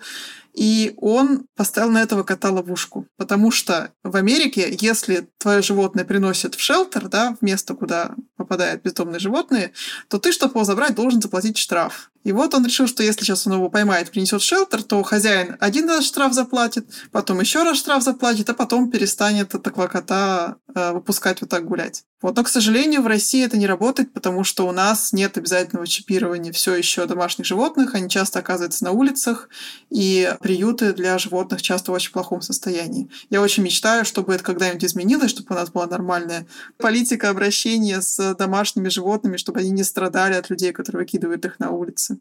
и он поставил на этого кота ловушку. Потому что в Америке, если твое животное приносит в шелтер, да, в место, куда попадают бездомные животные, то ты, чтобы его забрать, должен заплатить штраф. И вот он решил, что если сейчас он его поймает, принесет в шелтер, то хозяин один раз штраф заплатит, потом еще раз штраф заплатит, а потом перестанет этого кота выпускать вот так гулять. Вот. Но, к сожалению, в России это не работает, потому что у нас нет обязательного чипирования все еще домашних животных, они часто оказываются на улицах, и приюты для животных часто в очень плохом состоянии. Я очень мечтаю, чтобы это когда-нибудь изменилось, чтобы у нас была нормальная политика обращения с домашними животными, чтобы они не страдали от людей, которые выкидывают их на улицы.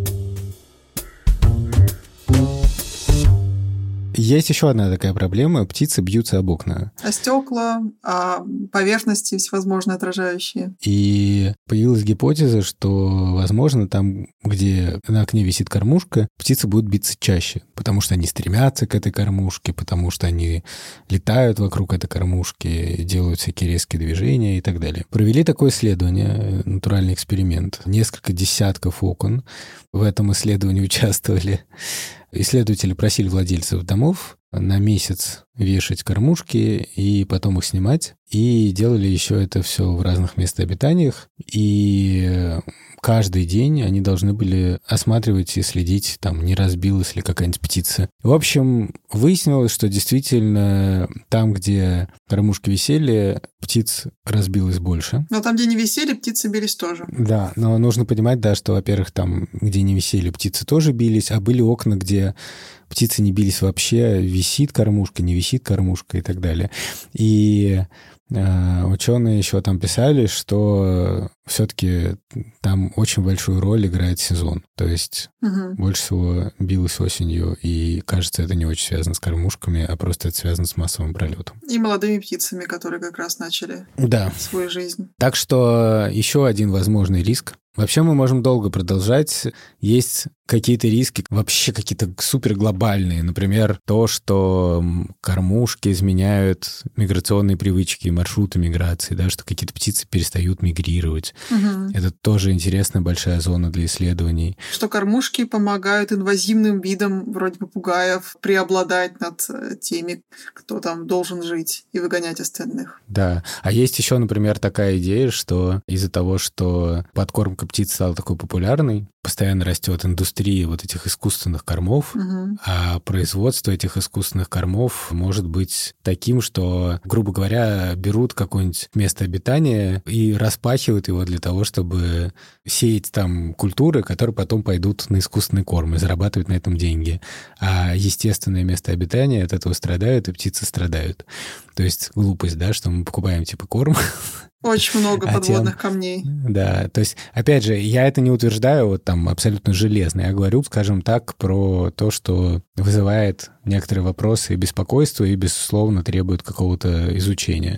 Есть еще одна такая проблема. Птицы бьются об окна. О стекла, о поверхности всевозможные отражающие. И появилась гипотеза, что, возможно, там, где на окне висит кормушка, птицы будут биться чаще, потому что они стремятся к этой кормушке, потому что они летают вокруг этой кормушки, делают всякие резкие движения и так далее. Провели такое исследование, натуральный эксперимент. Несколько десятков окон в этом исследовании участвовали. Исследователи просили владельцев домов на месяц вешать кормушки и потом их снимать. И делали еще это все в разных местах обитаниях. И каждый день они должны были осматривать и следить, там, не разбилась ли какая-нибудь птица. В общем, выяснилось, что действительно там, где кормушки висели, птиц разбилось больше. Но там, где не висели, птицы бились тоже. Да, но нужно понимать, да, что, во-первых, там, где не висели, птицы тоже бились, а были окна, где птицы не бились вообще, висит кормушка, не висит кормушка и так далее. И ученые еще там писали, что все-таки там очень большую роль играет сезон. То есть больше всего билось осенью, и, кажется, это не очень связано с кормушками, а просто это связано с массовым пролетом. И молодыми птицами, которые как раз начали свою жизнь. Так что еще один возможный риск. Вообще мы можем долго продолжать. Есть какие-то риски, вообще какие-то суперглобальные. Например, то, что кормушки изменяют миграционные привычки, маршруты миграции, да, что какие-то птицы перестают мигрировать. Это тоже интересная большая зона для исследований. Что кормушки помогают инвазивным видам, вроде попугаев, преобладать над теми, кто там должен жить, и выгонять остальных. Да. А есть еще, например, такая идея, что из-за того, что подкормка птиц стала такой популярной, постоянно растет индустрия вот этих искусственных кормов, а производство этих искусственных кормов может быть таким, что, грубо говоря, берут какое-нибудь место обитания и распахивают его для того, чтобы сеять там культуры, которые потом пойдут на искусственный корм и зарабатывать на этом деньги. А естественное место обитания от этого страдают, и птицы страдают. То есть глупость, да, что мы покупаем типа корм, Очень много подводных камней. Да, то есть, опять же, я это не утверждаю вот там абсолютно железно. Я говорю, скажем так, про то, что вызывает некоторые вопросы и беспокойство, и, безусловно, требует какого-то изучения.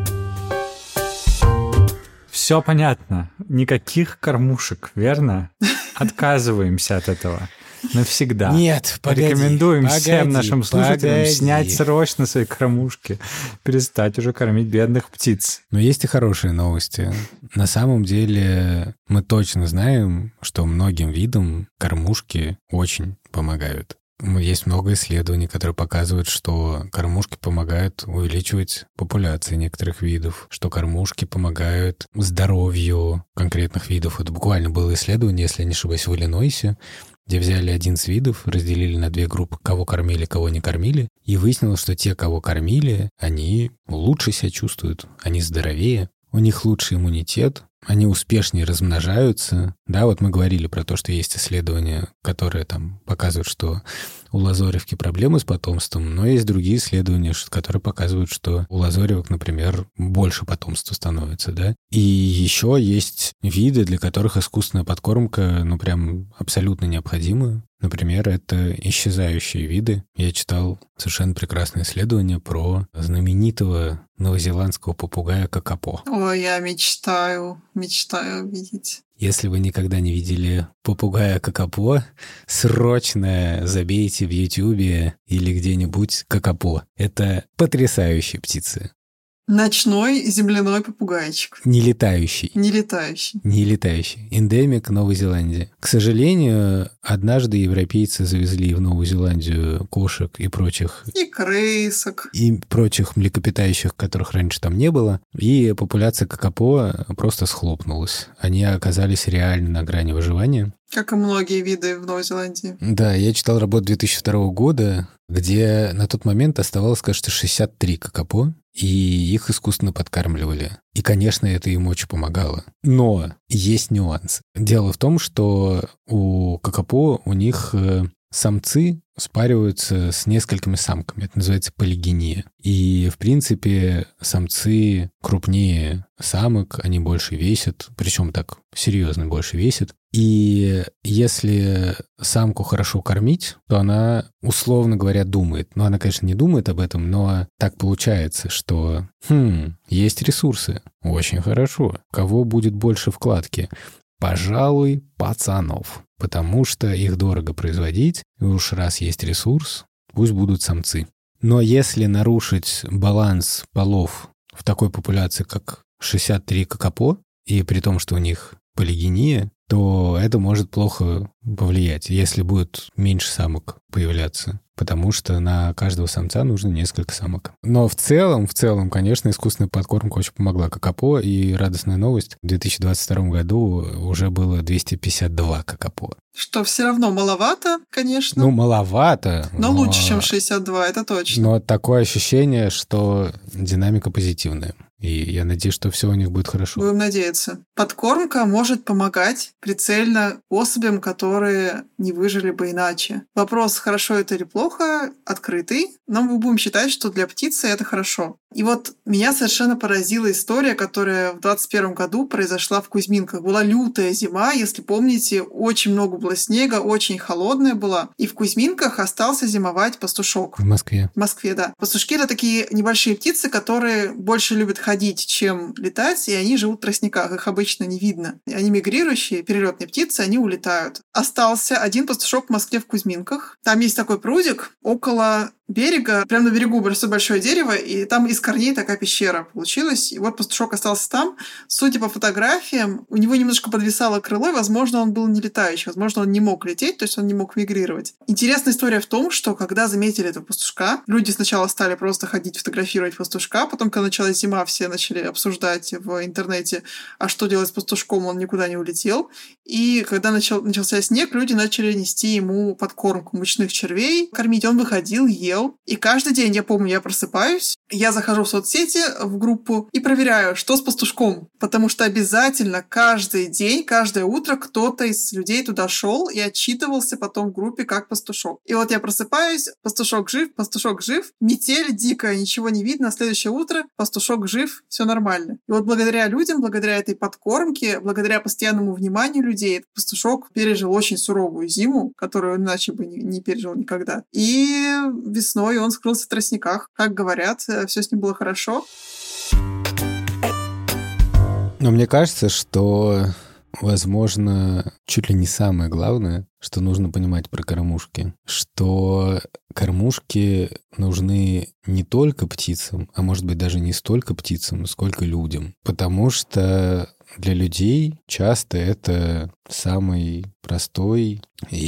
Все понятно. Никаких кормушек, верно? Отказываемся от этого. Навсегда. Нет, погоди. Рекомендуем всем нашим слушателям снять срочно свои кормушки, перестать уже кормить бедных птиц. Но есть и хорошие новости. На самом деле мы точно знаем, что многим видам кормушки очень помогают. Есть много исследований, которые показывают, что кормушки помогают увеличивать популяции некоторых видов, что кормушки помогают здоровью конкретных видов. Это буквально было исследование, если я не ошибаюсь, в Иллинойсе, где взяли 11 видов, разделили на 2 группы, кого кормили, кого не кормили, и выяснилось, что те, кого кормили, они лучше себя чувствуют, они здоровее, у них лучший иммунитет, они успешнее размножаются. Да, вот мы говорили про то, что есть исследования, которые там показывают, что у лазоревки проблемы с потомством, но есть другие исследования, которые показывают, что у лазоревок, например, больше потомства становится, да. И еще есть виды, для которых искусственная подкормка, ну, прям абсолютно необходима. Например, это исчезающие виды. Я читал совершенно прекрасное исследование про знаменитого новозеландского попугая какапо. Ой, я мечтаю увидеть. Если вы никогда не видели попугая какапо, срочно забейте в Ютьюбе или где-нибудь какапо. Это потрясающие птицы. Ночной земляной попугайчик. Не летающий. Не летающий. Не летающий. Эндемик Новой Зеландии. К сожалению, однажды европейцы завезли в Новую Зеландию кошек и прочих... И крысок. И прочих млекопитающих, которых раньше там не было. И популяция какапо просто схлопнулась. Они оказались реально на грани выживания. Как и многие виды в Новой Зеландии. Да, я читал работу 2002 года, где на тот момент оставалось, кажется, 63 какапо, и их искусственно подкармливали. И, конечно, это им очень помогало. Но есть нюанс. Дело в том, что у какапо у них самцы спариваются с несколькими самками. Это называется полигения. И, в принципе, самцы крупнее самок, они больше весят, причем так серьезно больше весят. И если самку хорошо кормить, то она, условно говоря, думает. Но она, конечно, не думает об этом, но так получается, что есть ресурсы. Очень хорошо. Кого будет больше вкладки? Пожалуй, пацанов. Потому что их дорого производить, и уж раз есть ресурс, пусть будут самцы. Но если нарушить баланс полов в такой популяции, как 63 какапо, и при том, что у них полигения, то это может плохо повлиять, если будет меньше самок появляться, потому что на каждого самца нужно несколько самок. Но в целом, конечно, искусственная подкормка очень помогла какапо, и радостная новость, в 2022 году уже было 252 какапо. Что все равно маловато, конечно. Ну, маловато. Но лучше, чем 62, это точно. Но такое ощущение, что динамика позитивная. И я надеюсь, что все у них будет хорошо. Будем надеяться. Подкормка может помогать прицельно особям, которые не выжили бы иначе. Вопрос, хорошо это или плохо, открытый, но мы будем считать, что для птицы это хорошо. И вот меня совершенно поразила история, которая в 2021 году произошла в Кузьминках. Была лютая зима, если помните, очень много было снега, очень холодная была. И в Кузьминках остался зимовать пастушок. В Москве. В Москве, да. Пастушки — это такие небольшие птицы, которые больше любят ходить, чем летать, и они живут в тростниках, их обычно не видно. Они мигрирующие, перелетные птицы, они улетают. Остался один пастушок в Москве в Кузьминках. Там есть такой прудик около берега, прямо на берегу растет большое дерево, и там из корней такая пещера получилась. И вот пастушок остался там. Судя по фотографиям, у него немножко подвисало крыло, и, возможно, он был не летающий, возможно, он не мог лететь, то есть он не мог мигрировать. Интересная история в том, что когда заметили этого пастушка, люди сначала стали просто ходить фотографировать пастушка, потом, когда началась зима, все начали обсуждать в интернете, а что делать с пастушком, он никуда не улетел. И когда начался снег, люди начали нести ему подкормку мучных червей, кормить. Он выходил, ел, съел. И каждый день, я помню, я просыпаюсь, я захожу в соцсети, в группу и проверяю, что с пастушком. Потому что обязательно каждый день, каждое утро кто-то из людей туда шел и отчитывался потом в группе как пастушок. И вот я просыпаюсь, пастушок жив, метель дикая, ничего не видно, а следующее утро пастушок жив, все нормально. И вот благодаря людям, благодаря этой подкормке, благодаря постоянному вниманию людей, этот пастушок пережил очень суровую зиму, которую он иначе бы не пережил никогда. И весной он скрылся в тростниках. Как говорят, все с ним было хорошо. Но мне кажется, что, возможно, чуть ли не самое главное, что нужно понимать про кормушки, что кормушки нужны не только птицам, а может быть даже не столько птицам, сколько людям. Потому что для людей часто это самый простой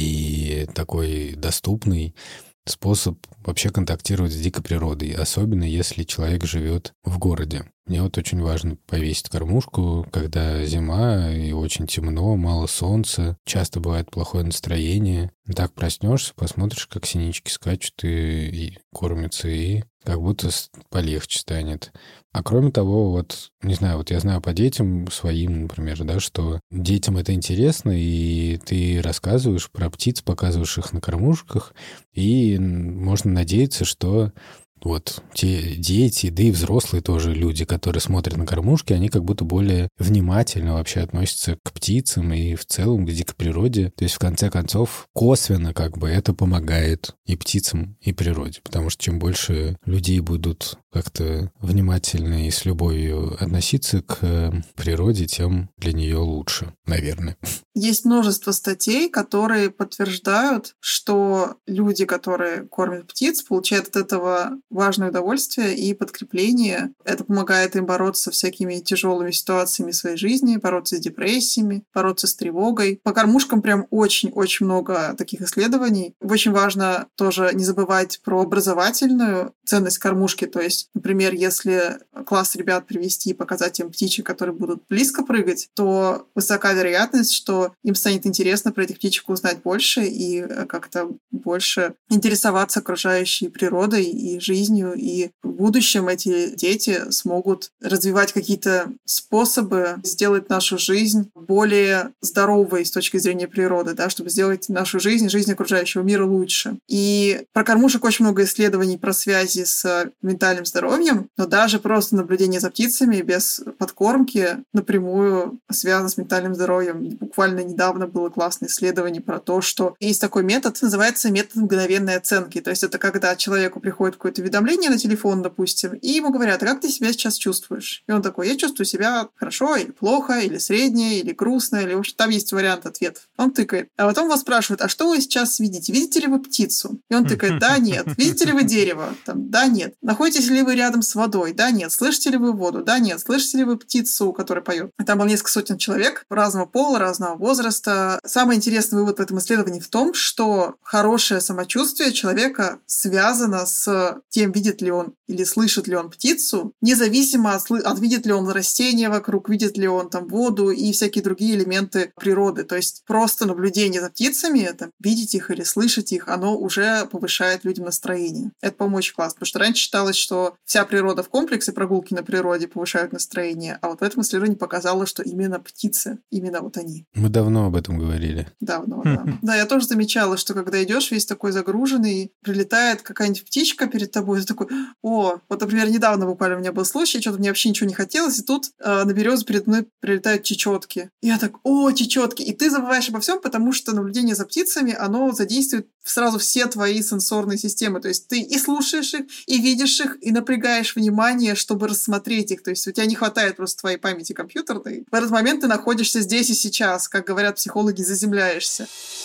и такой доступный способ вообще контактировать с дикой природой, особенно если человек живет в городе. Мне вот очень важно повесить кормушку, когда зима и очень темно, мало солнца, часто бывает плохое настроение. Так проснешься, посмотришь, как синички скачут и кормятся, и как будто полегче станет. А кроме того, вот, не знаю, вот я знаю по детям своим, например, да, что детям это интересно, и ты рассказываешь про птиц, показываешь их на кормушках, и можно надеяться, что вот те дети, да и взрослые тоже люди, которые смотрят на кормушки, они как будто более внимательно вообще относятся к птицам и в целом к дикой природе. То есть, в конце концов, косвенно как бы это помогает и птицам, и природе. Потому что чем больше людей будут как-то внимательно и с любовью относиться к природе, тем для нее лучше, наверное. Есть множество статей, которые подтверждают, что люди, которые кормят птиц, получают от этого важное удовольствие и подкрепление. Это помогает им бороться со всякими тяжелыми ситуациями в своей жизни, бороться с депрессиями, бороться с тревогой. По кормушкам прям очень-очень много таких исследований. Очень важно тоже не забывать про образовательную ценность кормушки. То есть, например, если класс ребят привести и показать им птичек, которые будут близко прыгать, то высока вероятность, что им станет интересно про этих птичек узнать больше и как-то больше интересоваться окружающей природой и жизнью. И в будущем эти дети смогут развивать какие-то способы сделать нашу жизнь более здоровой с точки зрения природы, да, чтобы сделать нашу жизнь, жизнь окружающего мира лучше. И про кормушек очень много исследований про связи с ментальным здоровьем, но даже просто наблюдение за птицами без подкормки напрямую связано с ментальным здоровьем. Буквально недавно было классное исследование про то, что есть такой метод, называется метод мгновенной оценки. То есть это когда человеку приходит какое-то уведомление на телефон, допустим, и ему говорят: а как ты себя сейчас чувствуешь? И он такой: я чувствую себя хорошо, или плохо, или средне, или грустно, или в общем, там есть вариант ответов. Он тыкает. А потом вас спрашивают: а что вы сейчас видите? Видите ли вы птицу? И он тыкает: да, нет. Видите ли вы дерево? Там, да, нет. Находитесь ли вы рядом с водой? Да, нет. Слышите ли вы воду? Да, нет. Слышите ли вы птицу, которая поет? Там было несколько сотен человек разного пола, разного возраста. Самый интересный вывод в этом исследовании в том, что хорошее самочувствие человека связано с тем, видит ли он или слышит ли он птицу, независимо от видит ли он растения вокруг, видит ли он там воду и всякие другие элементы природы. То есть просто наблюдение за птицами, там, видеть их или слышать их, оно уже повышает людям настроение. Это, по-моему, очень классно, потому что раньше считалось, что вся природа в комплексе, прогулки на природе повышают настроение, а вот в этом исследовании показало, что именно птицы, именно вот они. Мы давно об этом говорили. Давно, да. Да, я тоже замечала, что когда идешь весь такой загруженный, прилетает какая-нибудь птичка перед тобой, ты такой: о, вот, например, недавно буквально у меня был случай, что-то мне вообще ничего не хотелось, и тут на березу перед мной прилетают чечетки. И я так: о, чечетки! И ты забываешь обо всем, потому что наблюдение за птицами, оно задействует сразу все твои сенсорные системы. То есть ты и слушаешь их, и видишь их, и напрягаешь внимание, чтобы рассмотреть их. То есть у тебя не хватает просто твоей памяти компьютерной. В этот момент ты находишься здесь и сейчас, как говорят психологи, заземляешься.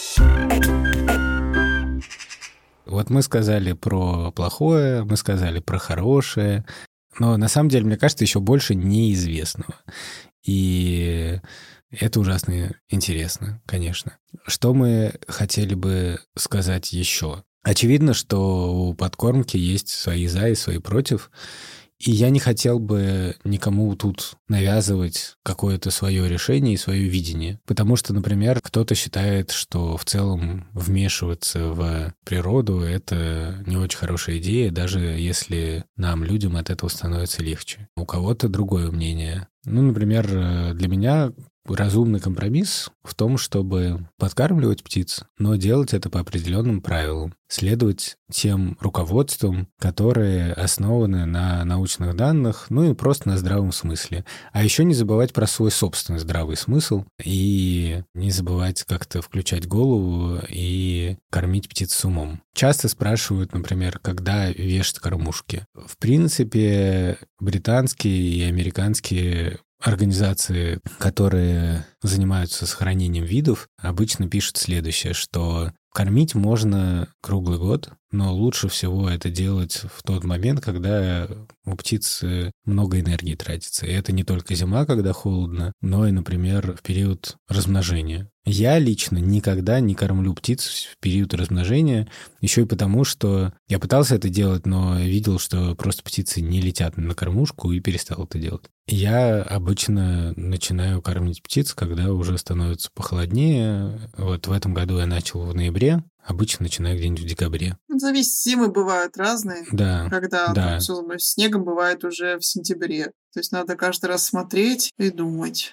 Вот мы сказали про плохое, мы сказали про хорошее, но на самом деле, мне кажется, еще больше неизвестного. И это ужасно интересно, конечно. Что мы хотели бы сказать еще? Очевидно, что у подкормки есть свои за и свои против. И я не хотел бы никому тут навязывать какое-то свое решение и свое видение. Потому что, например, кто-то считает, что в целом вмешиваться в природу — это не очень хорошая идея, даже если нам, людям, от этого становится легче. У кого-то другое мнение. Например, для меня разумный компромисс в том, чтобы подкармливать птиц, но делать это по определенным правилам. Следовать тем руководствам, которые основаны на научных данных, и просто на здравом смысле. А еще не забывать про свой собственный здравый смысл и не забывать как-то включать голову и кормить птиц с умом. Часто спрашивают, например, когда вешать кормушки. В принципе, британские и американские организации, которые занимаются сохранением видов, обычно пишут следующее, что кормить можно круглый год, но лучше всего это делать в тот момент, когда у птиц много энергии тратится. И это не только зима, когда холодно, но и, например, в период размножения. Я лично никогда не кормлю птиц в период размножения, еще и потому, что я пытался это делать, но видел, что просто птицы не летят на кормушку, и перестал это делать. Я обычно начинаю кормить птиц, когда уже становится похолоднее. Вот в этом году я начал в ноябре, обычно начинаю где-нибудь в декабре. Зависит, зимы бывают разные. Да. Когда да. снегом бывает уже в сентябре. То есть надо каждый раз смотреть и думать.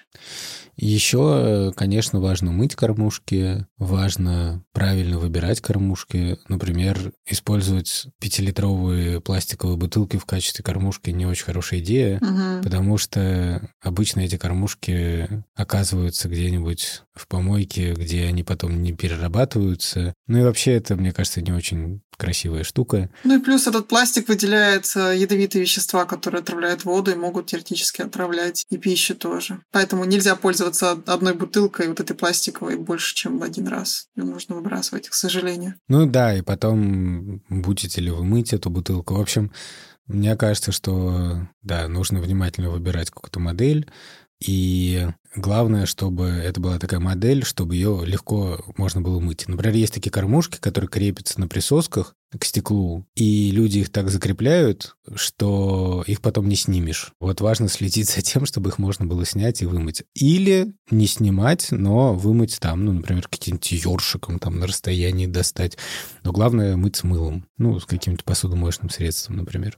Еще, конечно, важно мыть кормушки, важно правильно выбирать кормушки. Например, использовать 5-литровые пластиковые бутылки в качестве кормушки не очень хорошая идея, потому что обычно эти кормушки оказываются где-нибудь в помойке, где они потом не перерабатываются. И вообще это, мне кажется, не очень красивая штука. И плюс этот пластик выделяет ядовитые вещества, которые отравляют воду и могут теоретически отравлять и пищу тоже. Поэтому нельзя пользоваться одной бутылкой вот этой пластиковой больше, чем в один раз. Ее нужно выбрасывать, к сожалению. Да, и потом будете ли вы мыть эту бутылку. В общем, мне кажется, что, да, нужно внимательно выбирать какую-то модель, и главное, чтобы это была такая модель, чтобы ее легко можно было мыть. Например, есть такие кормушки, которые крепятся на присосках к стеклу, и люди их так закрепляют, что их потом не снимешь. Вот важно следить за тем, чтобы их можно было снять и вымыть. Или не снимать, но вымыть там, например, каким-нибудь ёршиком там на расстоянии достать. Но главное мыть с мылом. С каким-то посудомоечным средством, например.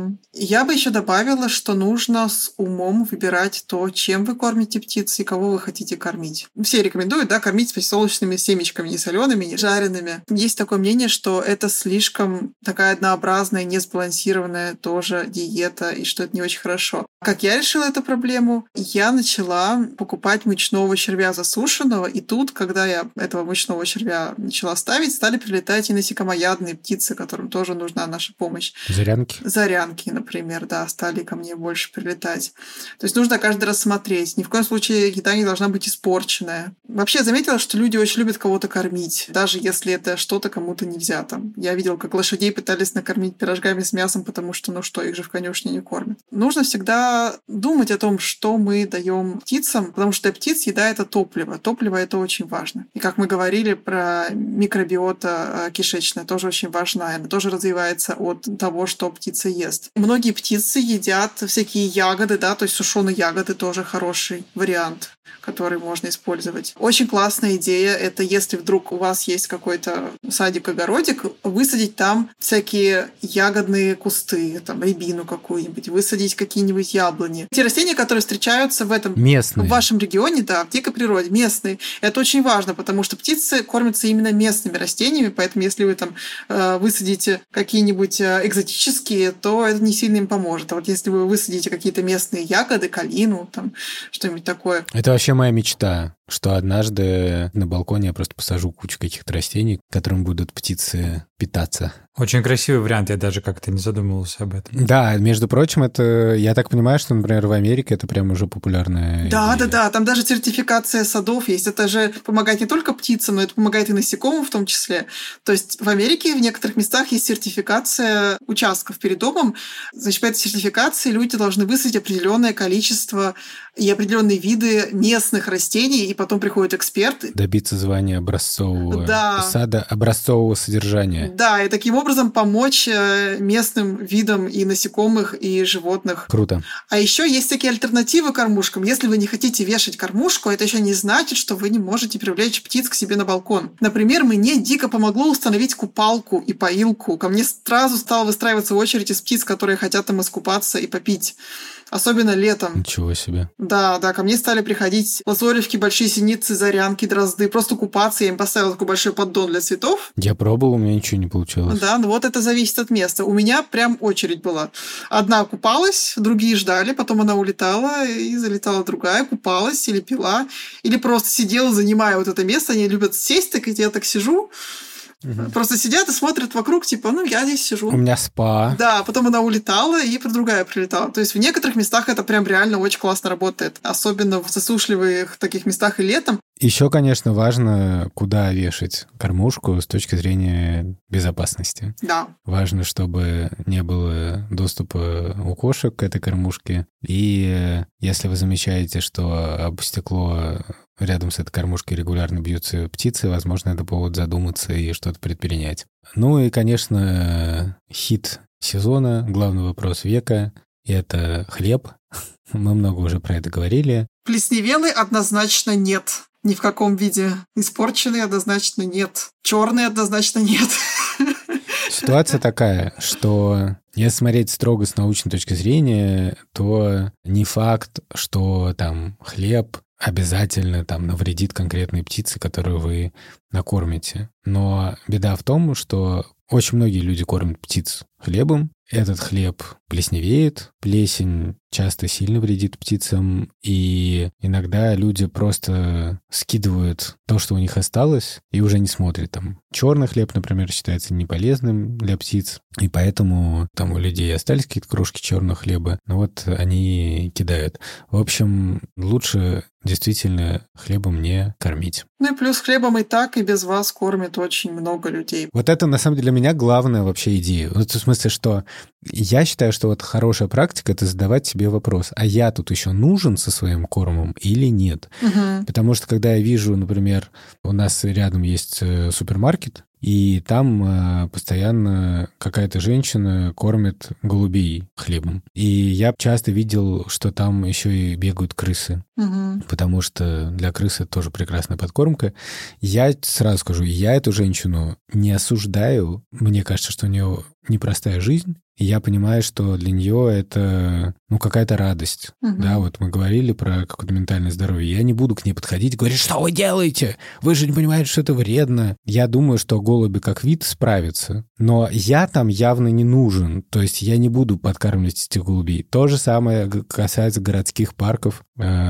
Я бы еще добавила, что нужно с умом выбирать то, чем вы кормите птиц и кого вы хотите кормить. Все рекомендуют, кормить подсолнечными семечками, не солеными, не жареными. Есть такое мнение, что это слишком такая однообразная, несбалансированная тоже диета, и что это не очень хорошо. Как я решила эту проблему? Я начала покупать мучного червя засушенного, и тут, когда я этого мучного червя начала ставить, стали прилетать и насекомоядные птицы, которым тоже нужна наша помощь. Зарянки, например, стали ко мне больше прилетать. То есть нужно каждый раз смотреть. Ни в коем случае еда не должна быть испорченная. Вообще, я заметила, что люди очень любят кого-то кормить, даже если это что-то кому-то нельзя. Я видела, как лошадей пытались накормить пирожками с мясом, потому что, их же в конюшне не кормят. Нужно всегда думать о том, что мы даем птицам, потому что для птиц еда — это топливо. Топливо — это очень важно. И как мы говорили про микробиота кишечная, тоже очень важна. Она тоже развивается от того, что птица ест. Многие птицы едят всякие ягоды, то есть сушеные ягоды тоже хороший вариант, который можно использовать. Очень классная идея — это если вдруг у вас есть какой-то садик-огородик, высадить там всякие ягодные кусты, рябину какую-нибудь, высадить какие-нибудь яблони. Те растения, которые встречаются в вашем регионе, в дикой природе, местные. Это очень важно, потому что птицы кормятся именно местными растениями, поэтому если вы высадите какие-нибудь экзотические, то это не сильно им поможет. А вот если вы высадите какие-то местные ягоды, калину, что-нибудь такое. Это вообще моя мечта, что однажды на балконе я просто посажу кучу каких-то растений, которым будут птицы питаться. Очень красивый вариант, я даже как-то не задумывался об этом. Да, между прочим, это, я так понимаю, что, например, в Америке это прям уже популярная идея. Да, там даже сертификация садов есть. Это же помогает не только птицам, но это помогает и насекомым в том числе. То есть в Америке в некоторых местах есть сертификация участков перед домом. Значит, по этой сертификации люди должны высадить определенное количество и определенные виды местных растений, и потом приходит эксперт. Добиться звания образцового Да. сада, образцового содержания. Да, и таким образом помочь местным видам и насекомых, и животных. Круто. А еще есть такие альтернативы кормушкам. Если вы не хотите вешать кормушку, это еще не значит, что вы не можете привлечь птиц к себе на балкон. Например, мне дико помогло установить купалку и поилку. Ко мне сразу стала выстраиваться очередь из птиц, которые хотят там искупаться и попить. Особенно летом. Ничего себе. Да, ко мне стали приходить лазоревки, большие синицы, зарянки, дрозды. Просто купаться. Я им поставила такой большой поддон для цветов. Я пробовал, у меня ничего не получилось. Да, ну вот это зависит от места. У меня прям очередь была. Одна купалась, другие ждали, потом она улетала, и залетала другая, купалась или пила, или просто сидела, занимая вот это место. Они любят сесть, так и я так сижу. Просто сидят и смотрят вокруг, типа, я здесь сижу. У меня спа. Да, потом она улетала, и другая прилетала. То есть в некоторых местах это прям реально очень классно работает. Особенно в засушливых таких местах и летом. Еще, конечно, важно, куда вешать кормушку с точки зрения безопасности. Да. Важно, чтобы не было доступа у кошек к этой кормушке. И если вы замечаете, что об стекло рядом с этой кормушкой регулярно бьются птицы, возможно, это повод задуматься и что-то предпринять. Ну и, конечно, хит сезона, главный вопрос века — это хлеб. Мы много уже про это говорили. Плесневелый однозначно нет. Ни в каком виде. Испорченный однозначно нет. Черный однозначно нет. Ситуация такая, что если смотреть строго с научной точки зрения, то не факт, что там хлеб обязательно там навредит конкретной птице, которую вы накормите. Но беда в том, что очень многие люди кормят птиц хлебом. Этот хлеб плесневеет, плесень часто сильно вредит птицам, и иногда люди просто скидывают то, что у них осталось, и уже не смотрят. Там черный хлеб, например, считается неполезным для птиц, и поэтому там у людей остались какие-то крошки черного хлеба, но вот они кидают. В общем, лучше действительно хлебом не кормить. Ну и плюс хлебом и так, и без вас кормят очень много людей. Вот это, на самом деле, для меня главная вообще идея. В смысле, что я считаю, что вот хорошая практика — это задавать себе вопрос, а я тут еще нужен со своим кормом или нет? Угу. Потому что когда я вижу, например, у нас рядом есть супермаркет, и там постоянно какая-то женщина кормит голубей хлебом. И я часто видел, что там еще и бегают крысы, потому что для крысы это тоже прекрасная подкормка. Я сразу скажу, я эту женщину не осуждаю. Мне кажется, что у нее непростая жизнь, и я понимаю, что для нее это, какая-то радость. Да, вот мы говорили про какое-то ментальное здоровье. Я не буду к ней подходить и говорить, что вы делаете? Вы же не понимаете, что это вредно. Я думаю, что голуби как вид справятся, но я там явно не нужен. То есть я не буду подкармливать этих голубей. То же самое касается городских парков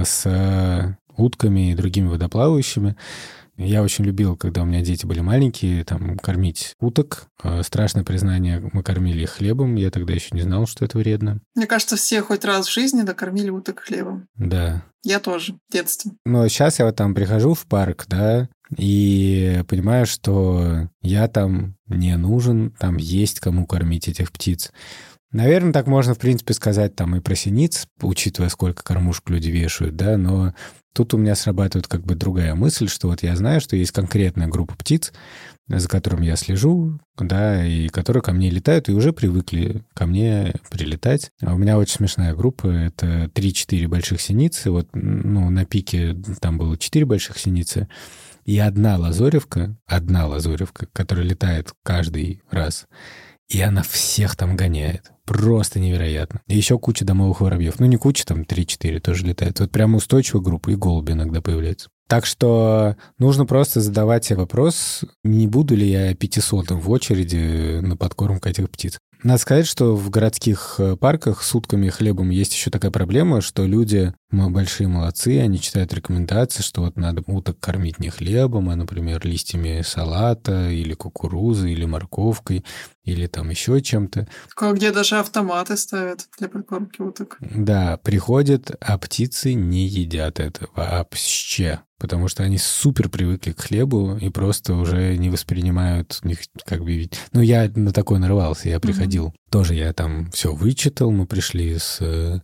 с утками и другими водоплавающими. Я очень любил, когда у меня дети были маленькие, там, кормить уток. Страшное признание, мы кормили их хлебом. Я тогда еще не знал, что это вредно. Мне кажется, все хоть раз в жизни докормили уток хлебом. Да. Я тоже, в детстве. Но сейчас я вот там прихожу в парк, да, и понимаю, что я там не нужен, там есть кому кормить этих птиц. Наверное, так можно, в принципе, сказать там и про синиц, учитывая, сколько кормушек люди вешают, да, но тут у меня срабатывает как бы другая мысль, что вот я знаю, что есть конкретная группа птиц, за которым я слежу, да, и которые ко мне летают и уже привыкли ко мне прилетать. А у меня очень смешная группа, это 3-4 больших синицы, вот, на пике там было 4 больших синицы, и одна лазоревка, которая летает каждый раз, и она всех там гоняет. Просто невероятно. И еще куча домовых воробьев. Не куча, там 3-4 тоже летает. Вот прямо устойчивая группа, и голуби иногда появляются. Так что нужно просто задавать себе вопрос, не буду ли я 500-м в очереди на подкормку этих птиц. Надо сказать, что в городских парках с утками и хлебом есть еще такая проблема, что люди, большие молодцы, они читают рекомендации, что вот надо уток кормить не хлебом, а, например, листьями салата или кукурузы, или морковкой, или там еще чем-то. Где даже автоматы ставят для подкормки уток. Да, приходят, а птицы не едят это вообще, потому что они супер привыкли к хлебу и просто уже не воспринимают них как бы... Я на такое нарывался, я приходил. Тоже я там все вычитал, мы пришли с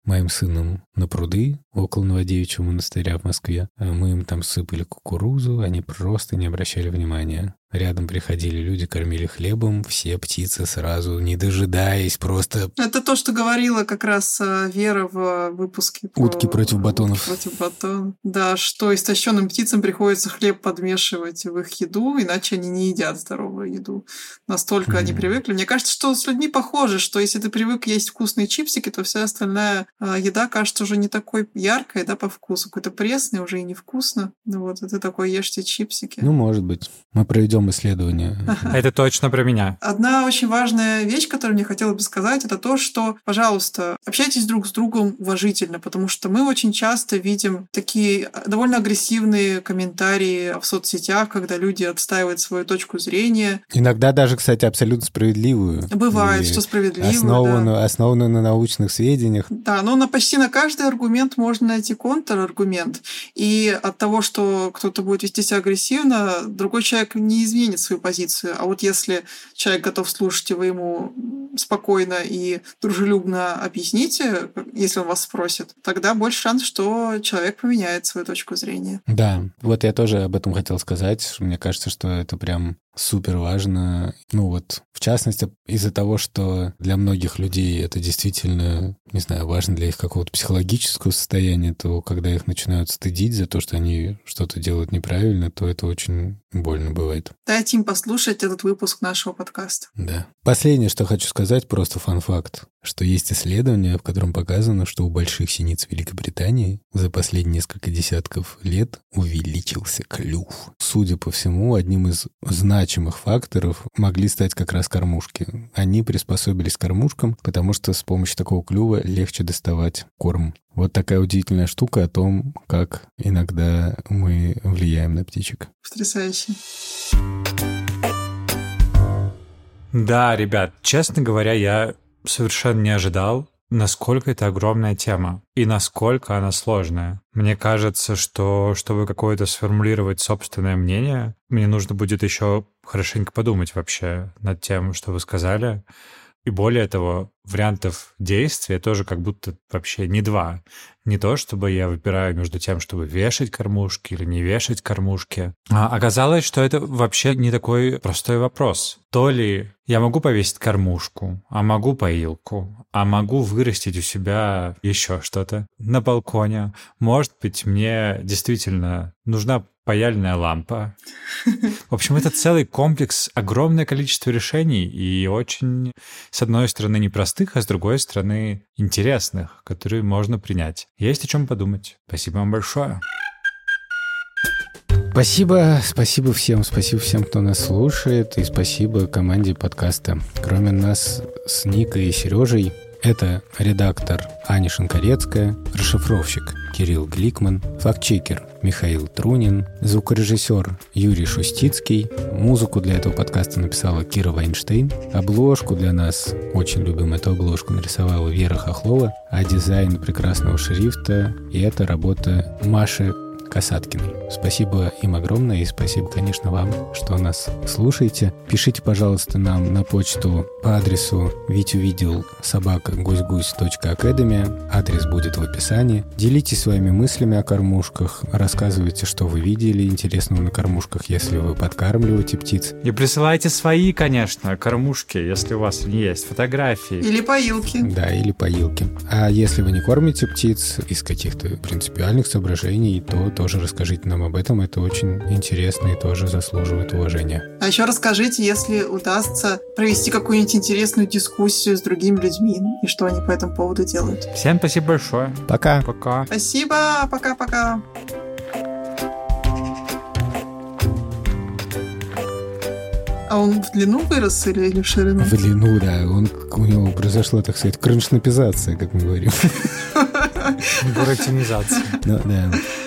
моим сыном на пруды около Новодевичьего монастыря в Москве. Мы им там сыпали кукурузу, они просто не обращали внимания. Рядом приходили люди, кормили хлебом, все птицы сразу, не дожидаясь, просто... Это то, что говорила как раз Вера в выпуске. Утки против батонов. Утки против батонов. Да, что истощенным птицам приходится хлеб подмешивать в их еду, иначе они не едят здоровую еду. Настолько они привыкли. Мне кажется, что с людьми похоже, что если ты привык есть вкусные чипсики, то вся остальная еда кажется уже не такой яркой, да, по вкусу. Какой-то пресный, уже и невкусно. Ну вот, и ты такой ешьте чипсики. Ну, может быть. Мы проведем исследование. Это точно про меня. Одна очень важная вещь, которую мне хотелось бы сказать, это то, что, пожалуйста, общайтесь друг с другом уважительно, потому что мы очень часто видим такие довольно агрессивные комментарии в соцсетях, когда люди отстаивают свою точку зрения. Иногда даже, кстати, абсолютно справедливую. Бывает, что справедливую. Основанную на научных сведениях. Да, но почти на каждый аргумент можно найти контраргумент. И от того, что кто-то будет вести себя агрессивно, другой человек не изменит свою позицию. А вот если человек готов слушать, и вы ему спокойно и дружелюбно объясните, если он вас спросит, тогда больше шанс, что человек поменяет свою точку зрения. Да, вот я тоже об этом хотел сказать. Мне кажется, что это прям супер важно. Ну вот, в частности, из-за того, что для многих людей это действительно, не знаю, важно для их какого-то психологического состояния, то когда их начинают стыдить за то, что они что-то делают неправильно, то это очень больно бывает. Дайте им послушать этот выпуск нашего подкаста. Да. Последнее, что хочу сказать, просто фан-факт, что есть исследование, в котором показано, что у больших синиц Великобритании за последние несколько десятков лет увеличился клюв. Судя по всему, одним из значимых факторов могли стать как раз кормушки. Они приспособились к кормушкам, потому что с помощью такого клюва легче доставать корм. Вот такая удивительная штука о том, как иногда мы влияем на птичек. Потрясающе. Да, ребят, честно говоря, я совершенно не ожидал, насколько это огромная тема и насколько она сложная. Мне кажется, что чтобы какое-то сформулировать собственное мнение, мне нужно будет еще хорошенько подумать вообще над тем, что вы сказали. И более того, вариантов действия тоже как будто вообще не два. Не то, чтобы я выбираю между тем, чтобы вешать кормушки или не вешать кормушки. А оказалось, что это вообще не такой простой вопрос. То ли я могу повесить кормушку, а могу поилку, а могу вырастить у себя еще что-то на балконе. Может быть, мне действительно нужна паяльная лампа. В общем, это целый комплекс, огромное количество решений и очень, с одной стороны, непростых, а с другой стороны, интересных, которые можно принять. Есть о чем подумать. Спасибо вам большое. Спасибо всем, кто нас слушает, и спасибо команде подкаста. Кроме нас с Никой и Сережей, это редактор Аня Шинкарецкая, расшифровщик Кирилл Гликман, фактчекер Михаил Трунин, звукорежиссер Юрий Шустицкий, музыку для этого подкаста написала Кира Вайнштейн, обложку для нас, очень любим эту обложку, нарисовала Вера Хохлова, а дизайн прекрасного шрифта — и это работа Маши Касаткиной. Спасибо им огромное, и спасибо, конечно, вам, что нас слушаете. Пишите, пожалуйста, нам на почту по адресу vitувидел@гусь-гусь.academy. Адрес будет в описании. Делитесь своими мыслями о кормушках, рассказывайте, что вы видели интересного на кормушках, если вы подкармливаете птиц. И присылайте свои, конечно, кормушки, если у вас есть фотографии. Или поилки. Да, или поилки. А если вы не кормите птиц из каких-то принципиальных соображений, то тоже расскажите нам об этом. Это очень интересно и тоже заслуживает уважения. А еще расскажите, если удастся провести какую-нибудь интересную дискуссию с другими людьми, и что они по этому поводу делают. Всем спасибо большое. Пока. Пока. Спасибо. Пока-пока. А он в длину вырос или в ширину? В длину, да. У него произошла, так сказать, кроншнапизация, как мы говорим. Буратинизация. Да.